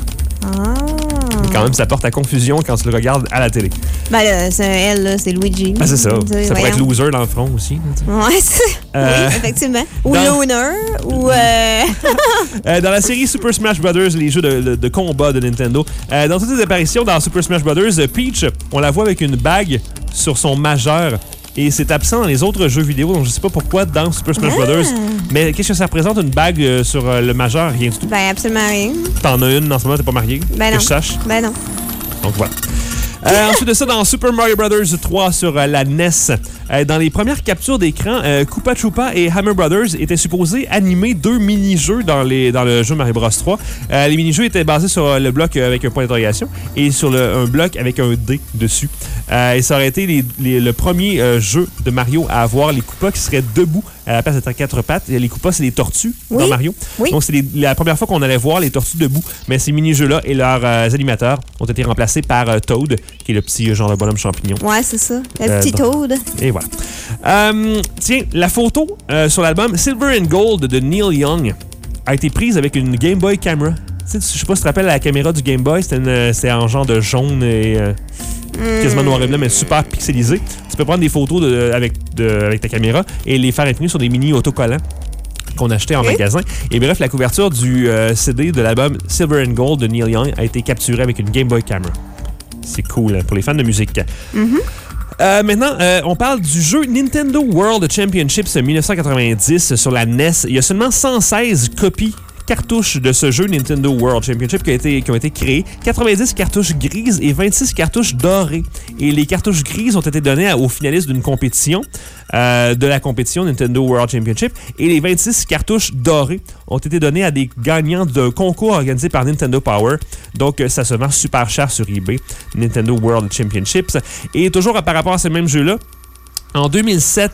Ah. Mais quand même, ça porte à confusion quand tu le regardes à la télé. Ben là, c'est un L, là, c'est Luigi. Ah, c'est ça. C'est, ça pourrait être loser dans le front aussi. Là, ouais, c'est... Euh... oui, effectivement. Ou dans... loner, ou... Euh... euh, dans la série Super Smash Brothers, les jeux de, de, de combat de Nintendo, euh, dans toutes les apparitions dans Super Smash Brothers, Peach, on la voit avec une bague sur son majeur. Et c'est absent dans les autres jeux vidéo, donc je sais pas pourquoi dans Super Smash ah. Brothers. Mais qu'est-ce que ça représente, une bague euh, sur euh, le majeur? Rien du tout. Ben, absolument rien. T'en as une en ce moment, t'es pas marié? Ben que non. je sache. Ben non. Donc voilà. Euh, ensuite de ça, dans Super Mario Brothers trois sur euh, la N E S, euh, dans les premières captures d'écran, euh, Koopa Troopa et Hammer Brothers étaient supposés animer deux mini-jeux dans, les, dans le jeu Mario Bros trois. Euh, les mini-jeux étaient basés sur euh, le bloc euh, avec un point d'interrogation et sur le, un bloc avec un D dessus. Euh, et ça aurait été les, les, le premier euh, jeu de Mario à avoir les Koopas qui seraient debout à la place d'être à quatre pattes. Et les Koopas, c'est des tortues oui. dans Mario. Oui. Donc, c'est les, la première fois qu'on allait voir les tortues debout. Mais ces mini-jeux-là et leurs euh, animateurs ont été remplacés par euh, Toad, qui est le petit genre de bonhomme champignon. Ouais, c'est ça. Le euh, petit Toad. Et voilà. Euh, tiens, la photo euh, sur l'album Silver and Gold de Neil Young a été prise avec une Game Boy Camera. Tu sais, je sais pas si tu te rappelles la caméra du Game Boy, c'était, une, c'était en genre de jaune et euh, mm. quasiment noir et blanc, mais super pixelisé. Tu peux prendre des photos de, avec, de, avec ta caméra et les faire imprimer sur des mini autocollants qu'on achetait en okay. magasin. Et bref, la couverture du euh, C D de l'album Silver and Gold de Neil Young a été capturée avec une Game Boy Camera. C'est cool hein, pour les fans de musique. Mm-hmm. Euh, maintenant, euh, on parle du jeu Nintendo World Championships dix-neuf cent quatre-vingt-dix sur la N E S. Il y a seulement cent seize copies cartouches de ce jeu Nintendo World Championship qui, a été, qui ont été créées. quatre-vingt-dix cartouches grises et vingt-six cartouches dorées. Et les cartouches grises ont été données aux finalistes d'une compétition, euh, de la compétition Nintendo World Championship. Et les vingt-six cartouches dorées ont été données à des gagnants d'un concours organisé par Nintendo Power. Donc, ça se vend super cher sur eBay. Nintendo World Championships. Et toujours par rapport à ce même jeu-là, en deux mille sept,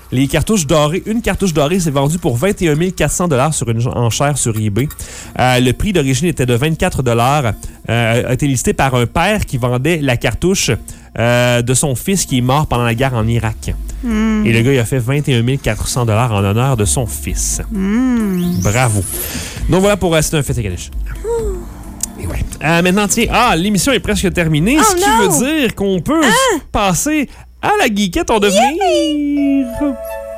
Les cartouches dorées, une cartouche dorée s'est vendue pour vingt et un mille quatre cents dollars sur une enchère sur eBay. Euh, le prix d'origine était de vingt-quatre dollars. Euh, a été listé par un père qui vendait la cartouche euh, de son fils qui est mort pendant la guerre en Irak. Mm. Et le gars, il a fait vingt et un mille quatre cents dollars en honneur de son fils. Mm. Bravo. Donc voilà pour rester un fait et caniche. Et ouais. Euh, maintenant, tiens, ah, l'émission est presque terminée, oh, ce qui non. veut dire qu'on peut ah. passer à la geekette en devenir. Yeah.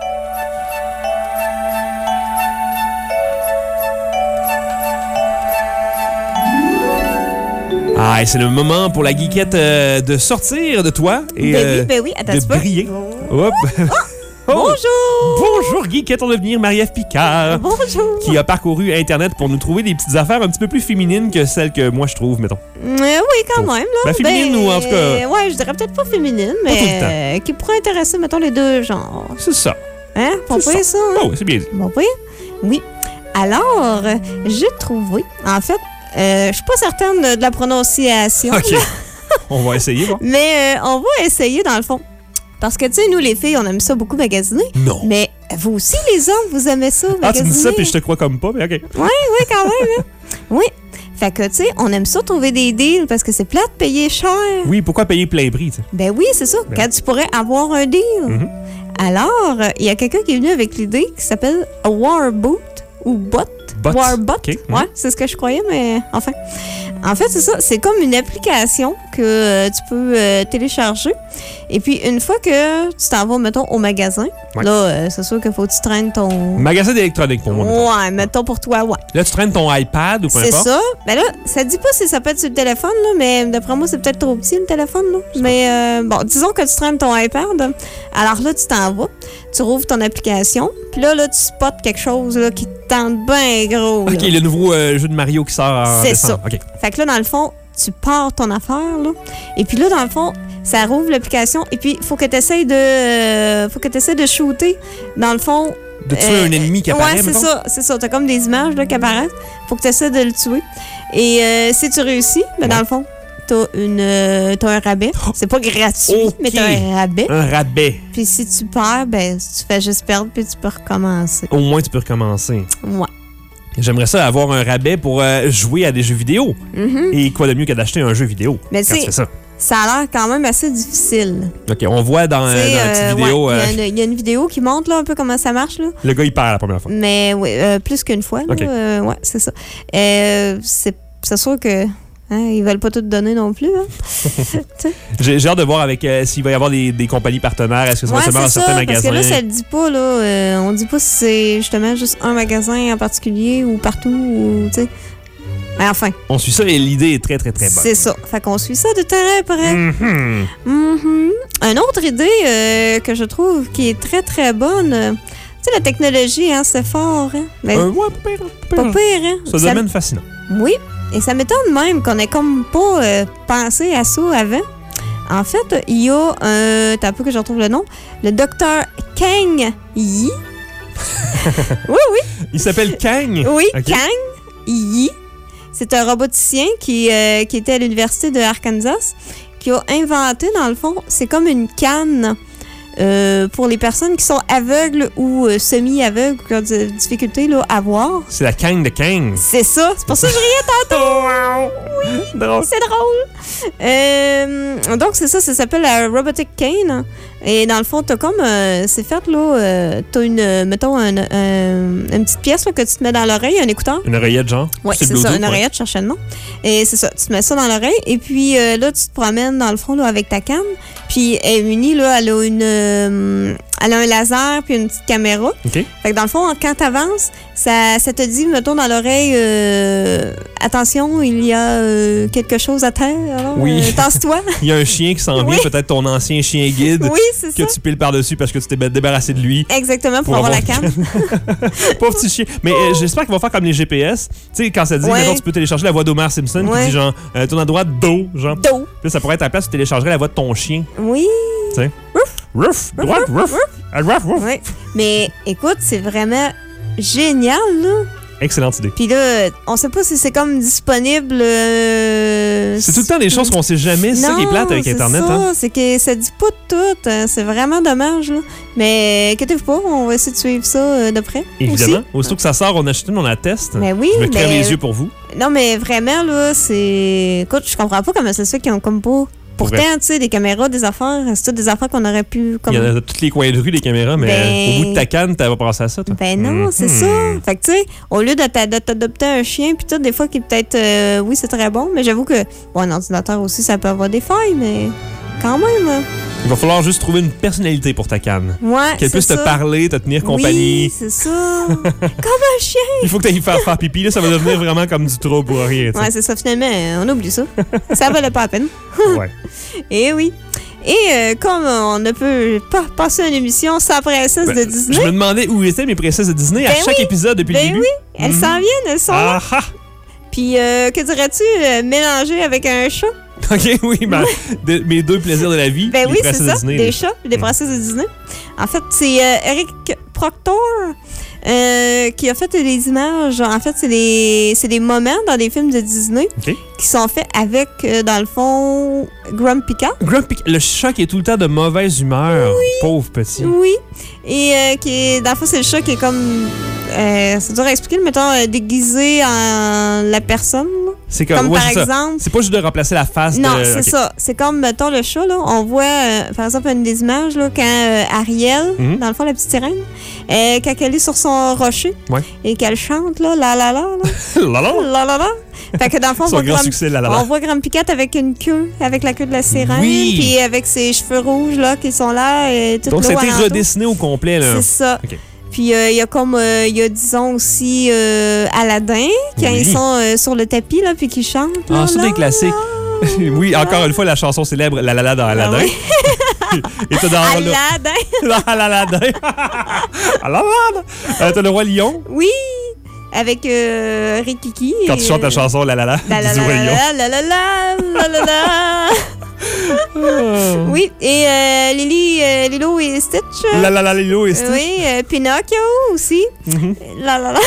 Ah, et c'est le moment pour la geekette euh, de sortir de toi et ben euh, oui, ben oui. Attends, de briller. Oh. Oh. Bonjour! Bonjour, geekette en devenir, Marie-Ève Picard. Bonjour! Qui a parcouru Internet pour nous trouver des petites affaires un petit peu plus féminines que celles que moi je trouve, mettons. Euh, oui, quand même. Là. Ben, féminine ben, ou en tout cas... Ouais, je dirais peut-être pas féminine, pas mais tout le temps. Euh, qui pourrait intéresser, mettons, les deux genres. C'est ça. Hein? Pas c'est ça, ça. ça hein? Oh, oui, c'est bien dit. Bon, oui. Oui. Alors, euh, j'ai trouvé, en fait, euh, je suis pas certaine de, de la prononciation. OK. On va essayer, bon. Mais euh, on va essayer, dans le fond. Parce que, tu sais, nous, les filles, on aime ça beaucoup magasiner. Non. Mais vous aussi, les hommes, vous aimez ça, magasiner. Ah, tu me dis ça, puis je te crois comme pas, mais OK. Oui, oui, quand même. Hein? Oui. Fait que, tu sais, on aime ça trouver des deals parce que c'est plate de payer cher. Oui, pourquoi payer plein prix, tu sais? Ben oui, c'est ça. Ben. Quand tu pourrais avoir un deal. Mm-hmm. Alors, il y a quelqu'un qui est venu avec l'idée qui s'appelle Warboot ou Bot. Bot. Warbot. Okay. Ouais, mm-hmm. C'est ce que je croyais, mais enfin. En fait, c'est ça. C'est comme une application que euh, tu peux euh, télécharger. Et puis, une fois que tu t'en vas, mettons, au magasin, ouais. là, euh, c'est sûr qu'il faut que tu traînes ton... Magasin d'électronique pour moi. Mettons. Ouais, mettons pour toi, ouais. Là, tu traînes ton iPad ou peu C'est importe. ça. Ben là, ça dit pas si ça peut être sur le téléphone, là, mais d'après moi, c'est peut-être trop petit, le téléphone. Là. Mais euh, bon, disons que tu traînes ton iPad. Alors là, tu t'en vas. Tu rouvres ton application. Puis là, là, tu spots quelque chose là, qui te tente bien gros. OK, là. le nouveau euh, jeu de Mario qui sort en C'est décembre. ça. OK. Fait que là, dans le fond, tu pars ton affaire, là. Et puis là, dans le fond, ça rouvre l'application. Et puis, il faut que tu essaies de, euh, faut que tu essaies de shooter. Dans le fond... De tuer euh, un ennemi qui apparaît, ouais, c'est mettons? ça, c'est ça. T'as comme des images là, qui apparaissent. Faut que tu essaies de le tuer. Et euh, si tu réussis, ben, ouais. dans le fond, t'as, une, euh, t'as un rabais. C'est pas gratuit, okay. mais t'as un rabais. Un rabais. Puis si tu perds, ben, tu fais juste perdre, puis tu peux recommencer. Au moins, tu peux recommencer. Ouais. J'aimerais ça avoir un rabais pour euh, jouer à des jeux vidéo. Mm-hmm. Et quoi de mieux que d'acheter un jeu vidéo Mais quand tu fais ça? Ça a l'air quand même assez difficile. OK, on voit dans, euh, dans euh, la petite vidéo... ouais, euh, il, y a une, il y a une vidéo qui montre là, un peu comment ça marche. Là. le gars, il perd la première fois. Mais oui, euh, plus qu'une fois. Là, OK. euh, ouais, c'est ça. Euh, c'est, c'est sûr que... Hein, ils veulent pas tout donner non plus. Hein? J'ai, j'ai hâte de voir avec euh, s'il va y avoir des, des compagnies partenaires. Est-ce que ça va ouais, seulement dans c'est certains ça, magasins? parce que là, ça le dit pas. Là, euh, on dit pas si c'est justement juste un magasin en particulier ou partout. Ou, t'sais. Mais enfin. On suit ça et l'idée est très, très, très bonne. C'est ça. Fait qu'on suit ça de très près. Mm-hmm. Mm-hmm. Une autre idée euh, que je trouve qui est très, très bonne... Euh, tu sais, la technologie, hein, c'est fort. Hein? Ben, Euh, ouais, pas pire. Pas pas pire. pire, hein? C'est un Ça- domaine fascinant. Oui, et ça m'étonne même qu'on ait comme pas euh, pensé à ça avant. En fait, il y a un... T'as un peu que je retrouve le nom. Le docteur Kang Yi. oui, oui. Il s'appelle Kang. Oui, OK. Kang Yi. C'est un roboticien qui, euh, qui était à l'université de Arkansas, qui a inventé, dans le fond, c'est comme une canne euh, pour les personnes qui sont aveugles ou euh, semi-aveugles, qui ont des difficultés là, à voir. C'est la Kang de Kang. C'est ça. C'est pour ça que je riais tantôt. Oui, Drôle. c'est drôle. Euh, donc, c'est ça. Ça s'appelle la Robotic Cane. Et dans le fond, t'as comme... euh, c'est fait, là... Euh, t'as une... euh, mettons, un, un- une petite pièce là, que tu te mets dans l'oreille, un écouteur. Une oreillette, genre? Oui, c'est, Bluetooth, ça, une ouais. oreillette, je cherchais le nom. Et c'est ça, tu te mets ça dans l'oreille et puis euh, là, tu te promènes dans le fond là, avec ta canne. Puis elle est unie, là, elle a, une, euh, elle a un laser puis une petite caméra. OK. Fait que dans le fond, quand tu avances, ça, ça te dit, mettons, dans l'oreille, euh, attention, il y a euh, quelque chose à terre. Alors, Oui. euh, tasse-toi. Il y a un chien qui s'en vient, Oui. peut-être ton ancien chien guide, Oui, c'est que ça. tu piles par-dessus parce que tu t'es débarrassé de lui. Exactement, pour, Pour avoir, avoir la canne. Pauvre petit chien. Mais euh, j'espère qu'il va faire comme les G P S. Tu sais, quand ça dit, Ouais. mettons, tu peux télécharger la voix d'Homer Simpson Ouais. qui dit genre, euh, tourne à droite, dos, genre. Dos. Puis là, ça pourrait être à la place, tu téléchargerais la voix de ton chien. Oui. Tu sais. Ruff, droite, ruff. À droite, ruff. Oui. Mais écoute, c'est vraiment génial, là. Excellente idée. Puis là, on sait pas si c'est comme disponible. euh, C'est tout le temps des choses qu'on sait jamais. C'est ça qui est plate avec c'est Internet. ça, Hein? c'est que ça dit pas tout. hein, C'est vraiment dommage. Là. Mais inquiétez-vous pas, on va essayer de suivre ça euh, de près. Évidemment. Aussi. Aussitôt que ça sort, on achète une, on la teste. Mais oui, Je me crève mais- les yeux pour vous. Non, mais vraiment, là, c'est. Écoute, je comprends pas comment ça se fait qu'ils ont comme pas. Pourtant, vrai. tu sais, des caméras, des affaires, c'est toutes des affaires qu'on aurait pu. Comme... Il y en a dans tous les coins de rue, les caméras, mais Ben- au bout de ta canne, t'avais pas pensé à ça, toi? Ben non, Mhm. c'est ça. Fait que, tu sais, au lieu de t'a- de t'adopter un chien, puis tout, des fois, qui peut-être. euh, oui, c'est très bon, mais j'avoue que. Bon, un ordinateur aussi, ça peut avoir des failles, mais. Quand même. hein. Il va falloir juste trouver une personnalité pour ta canne. Ouais. Qu'elle c'est puisse te ça. parler, te tenir compagnie. Oui, c'est ça. Comme un chien. Il faut que tu ailles faire faire pipi, là, ça va devenir vraiment comme du trop pour rien. tu sais. Ouais, c'est ça, finalement, on oublie ça. Ça valait pas la peine. Ouais. Et oui. Et euh, comme on ne peut pas passer une émission sans princesse Ben, de Disney, Je me demandais où étaient mes princesses de Disney à Ben chaque oui. épisode depuis ben le début. oui, elles Mhm. s'en viennent, elles sont là. Ah ah! Puis, euh, que dirais-tu, euh, mélanger avec un chat? Ok, oui, ben, de- mes deux plaisirs de la vie. Ben les oui, c'est princesses ça, de Disney. des les- chats, puis des Mm. princesses de Disney. En fait, c'est euh, Eric Proctor euh, qui a fait des images. En fait, c'est des, c'est des moments dans des films de Disney Ok. qui sont faits avec, euh, dans le fond, Grumpy Cat. Grumpy, le chat qui est tout le temps de mauvaise humeur. Pauvre petit. Oui. Et euh, qui est, dans le fond, c'est le chat qui est comme. Euh, c'est dur à expliquer, mais mettons, euh, déguisé en la personne. là. C'est comme, Comme ouais, par c'est ça. exemple. C'est pas juste de remplacer la face Non, de. c'est ok. ça. C'est comme, mettons, le chat, là. On voit, euh, par exemple, une des images, là, quand euh, Ariel, Mhm. dans le fond, la petite sirène, euh, quand elle est sur son rocher Ouais. et qu'elle chante, là, la la la, là, Là, là. la la la. Fait que dans le fond, on Son voit, grand Grum- succès, là, là, là. on voit Grumpy Cat avec une queue, avec la queue de la sirène, Oui. puis avec ses cheveux rouges, là, qui sont là, et tout Donc, ça l'eau a été alentour. redessiné au complet, là. C'est ça. Ok. Puis euh, il y a comme, euh, il y a disons aussi euh, Aladdin, quand Oui. ils sont euh, sur le tapis, là, puis qu'ils chantent. Ah, là, c'est là, des classiques. là. Oui, encore une fois, la chanson célèbre La La La dans Aladdin. Ah Et t'as dans le... Aladdin. La Aladdin. Aladdin. Euh, T'as le Roi Lion. Oui, avec euh, Rikiki. Quand et, tu chantes la euh, chanson La La La La la du la Roi Lion. la la la la la la la. Oui, et euh, Lily, euh, Lilo et Stitch. La La La Lilo et Stitch. Oui, euh, Pinocchio aussi. Mhm. La la la.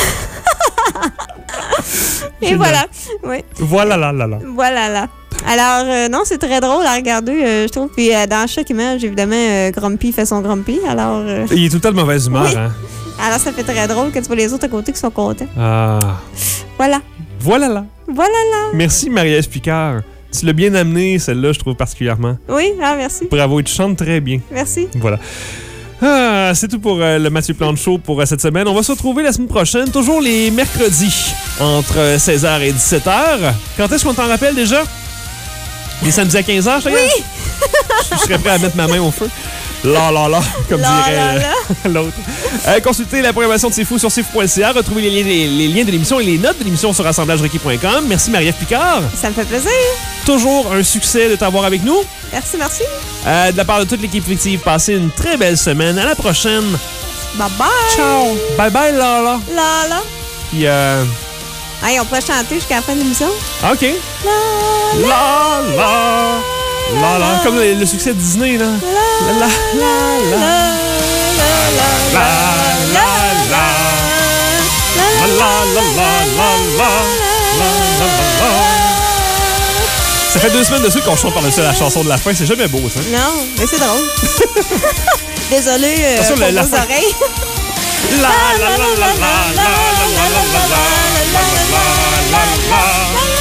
Et Génial. voilà. Oui. Voilà, là, là, là. Voilà là. Alors, euh, non, c'est très drôle à regarder, euh, je trouve. Puis euh, dans chaque image, évidemment, euh, Grumpy fait son Grumpy. Alors, euh, Il est tout le temps de mauvaise humeur, Oui. hein? alors, ça fait très drôle quand tu vois les autres à côté qui sont contents. Ah. Voilà. Voilà, là. Voilà là. Merci, Marie-Ève Picard. Tu l'as bien amené, celle-là, je trouve particulièrement. Oui, ah, merci. Bravo, et tu chantes très bien. Merci. Voilà. Ah, c'est tout pour euh, le Mathieu Plante Show pour euh, cette semaine. On va se retrouver la semaine prochaine, toujours les mercredis, entre euh, seize heures et dix-sept heures. Quand est-ce qu'on t'en rappelle déjà? Les samedis à quinze heures, je te regarde? Je serais prêt à mettre ma main au feu. Là, là, là, comme Là, dirait là, euh, là. l'autre. Euh, consultez la programmation de C'est Fou sur c'est fou point c a. Retrouvez les liens, les, les liens de l'émission et les notes de l'émission sur assemblage requis point com. Merci Marie-Ève Picard. Ça me fait plaisir. Toujours un succès de t'avoir avec nous. Merci, merci. Euh, de la part de toute l'équipe fictive, passez une très belle semaine. À la prochaine. Bye bye. Ciao. Bye bye, Lala. Là, là. Puis, euh... Hey, on pourrait chanter jusqu'à la fin de l'émission. OK. La, la, La, la. La, la. Comme le, le succès de Disney, là. La, la, la, la. La, la, la. La, la, la, la, la, la. La, la, la, la. Ça fait deux semaines de suite qu'on chante par-dessus la chanson de la fin. C'est jamais beau, ça. Non, mais c'est drôle. Désolée euh, Attention, pour la- la vos fin. oreilles. La, la, la, la, la, la, la, la, la, la, la, la, la, la, la, la, la.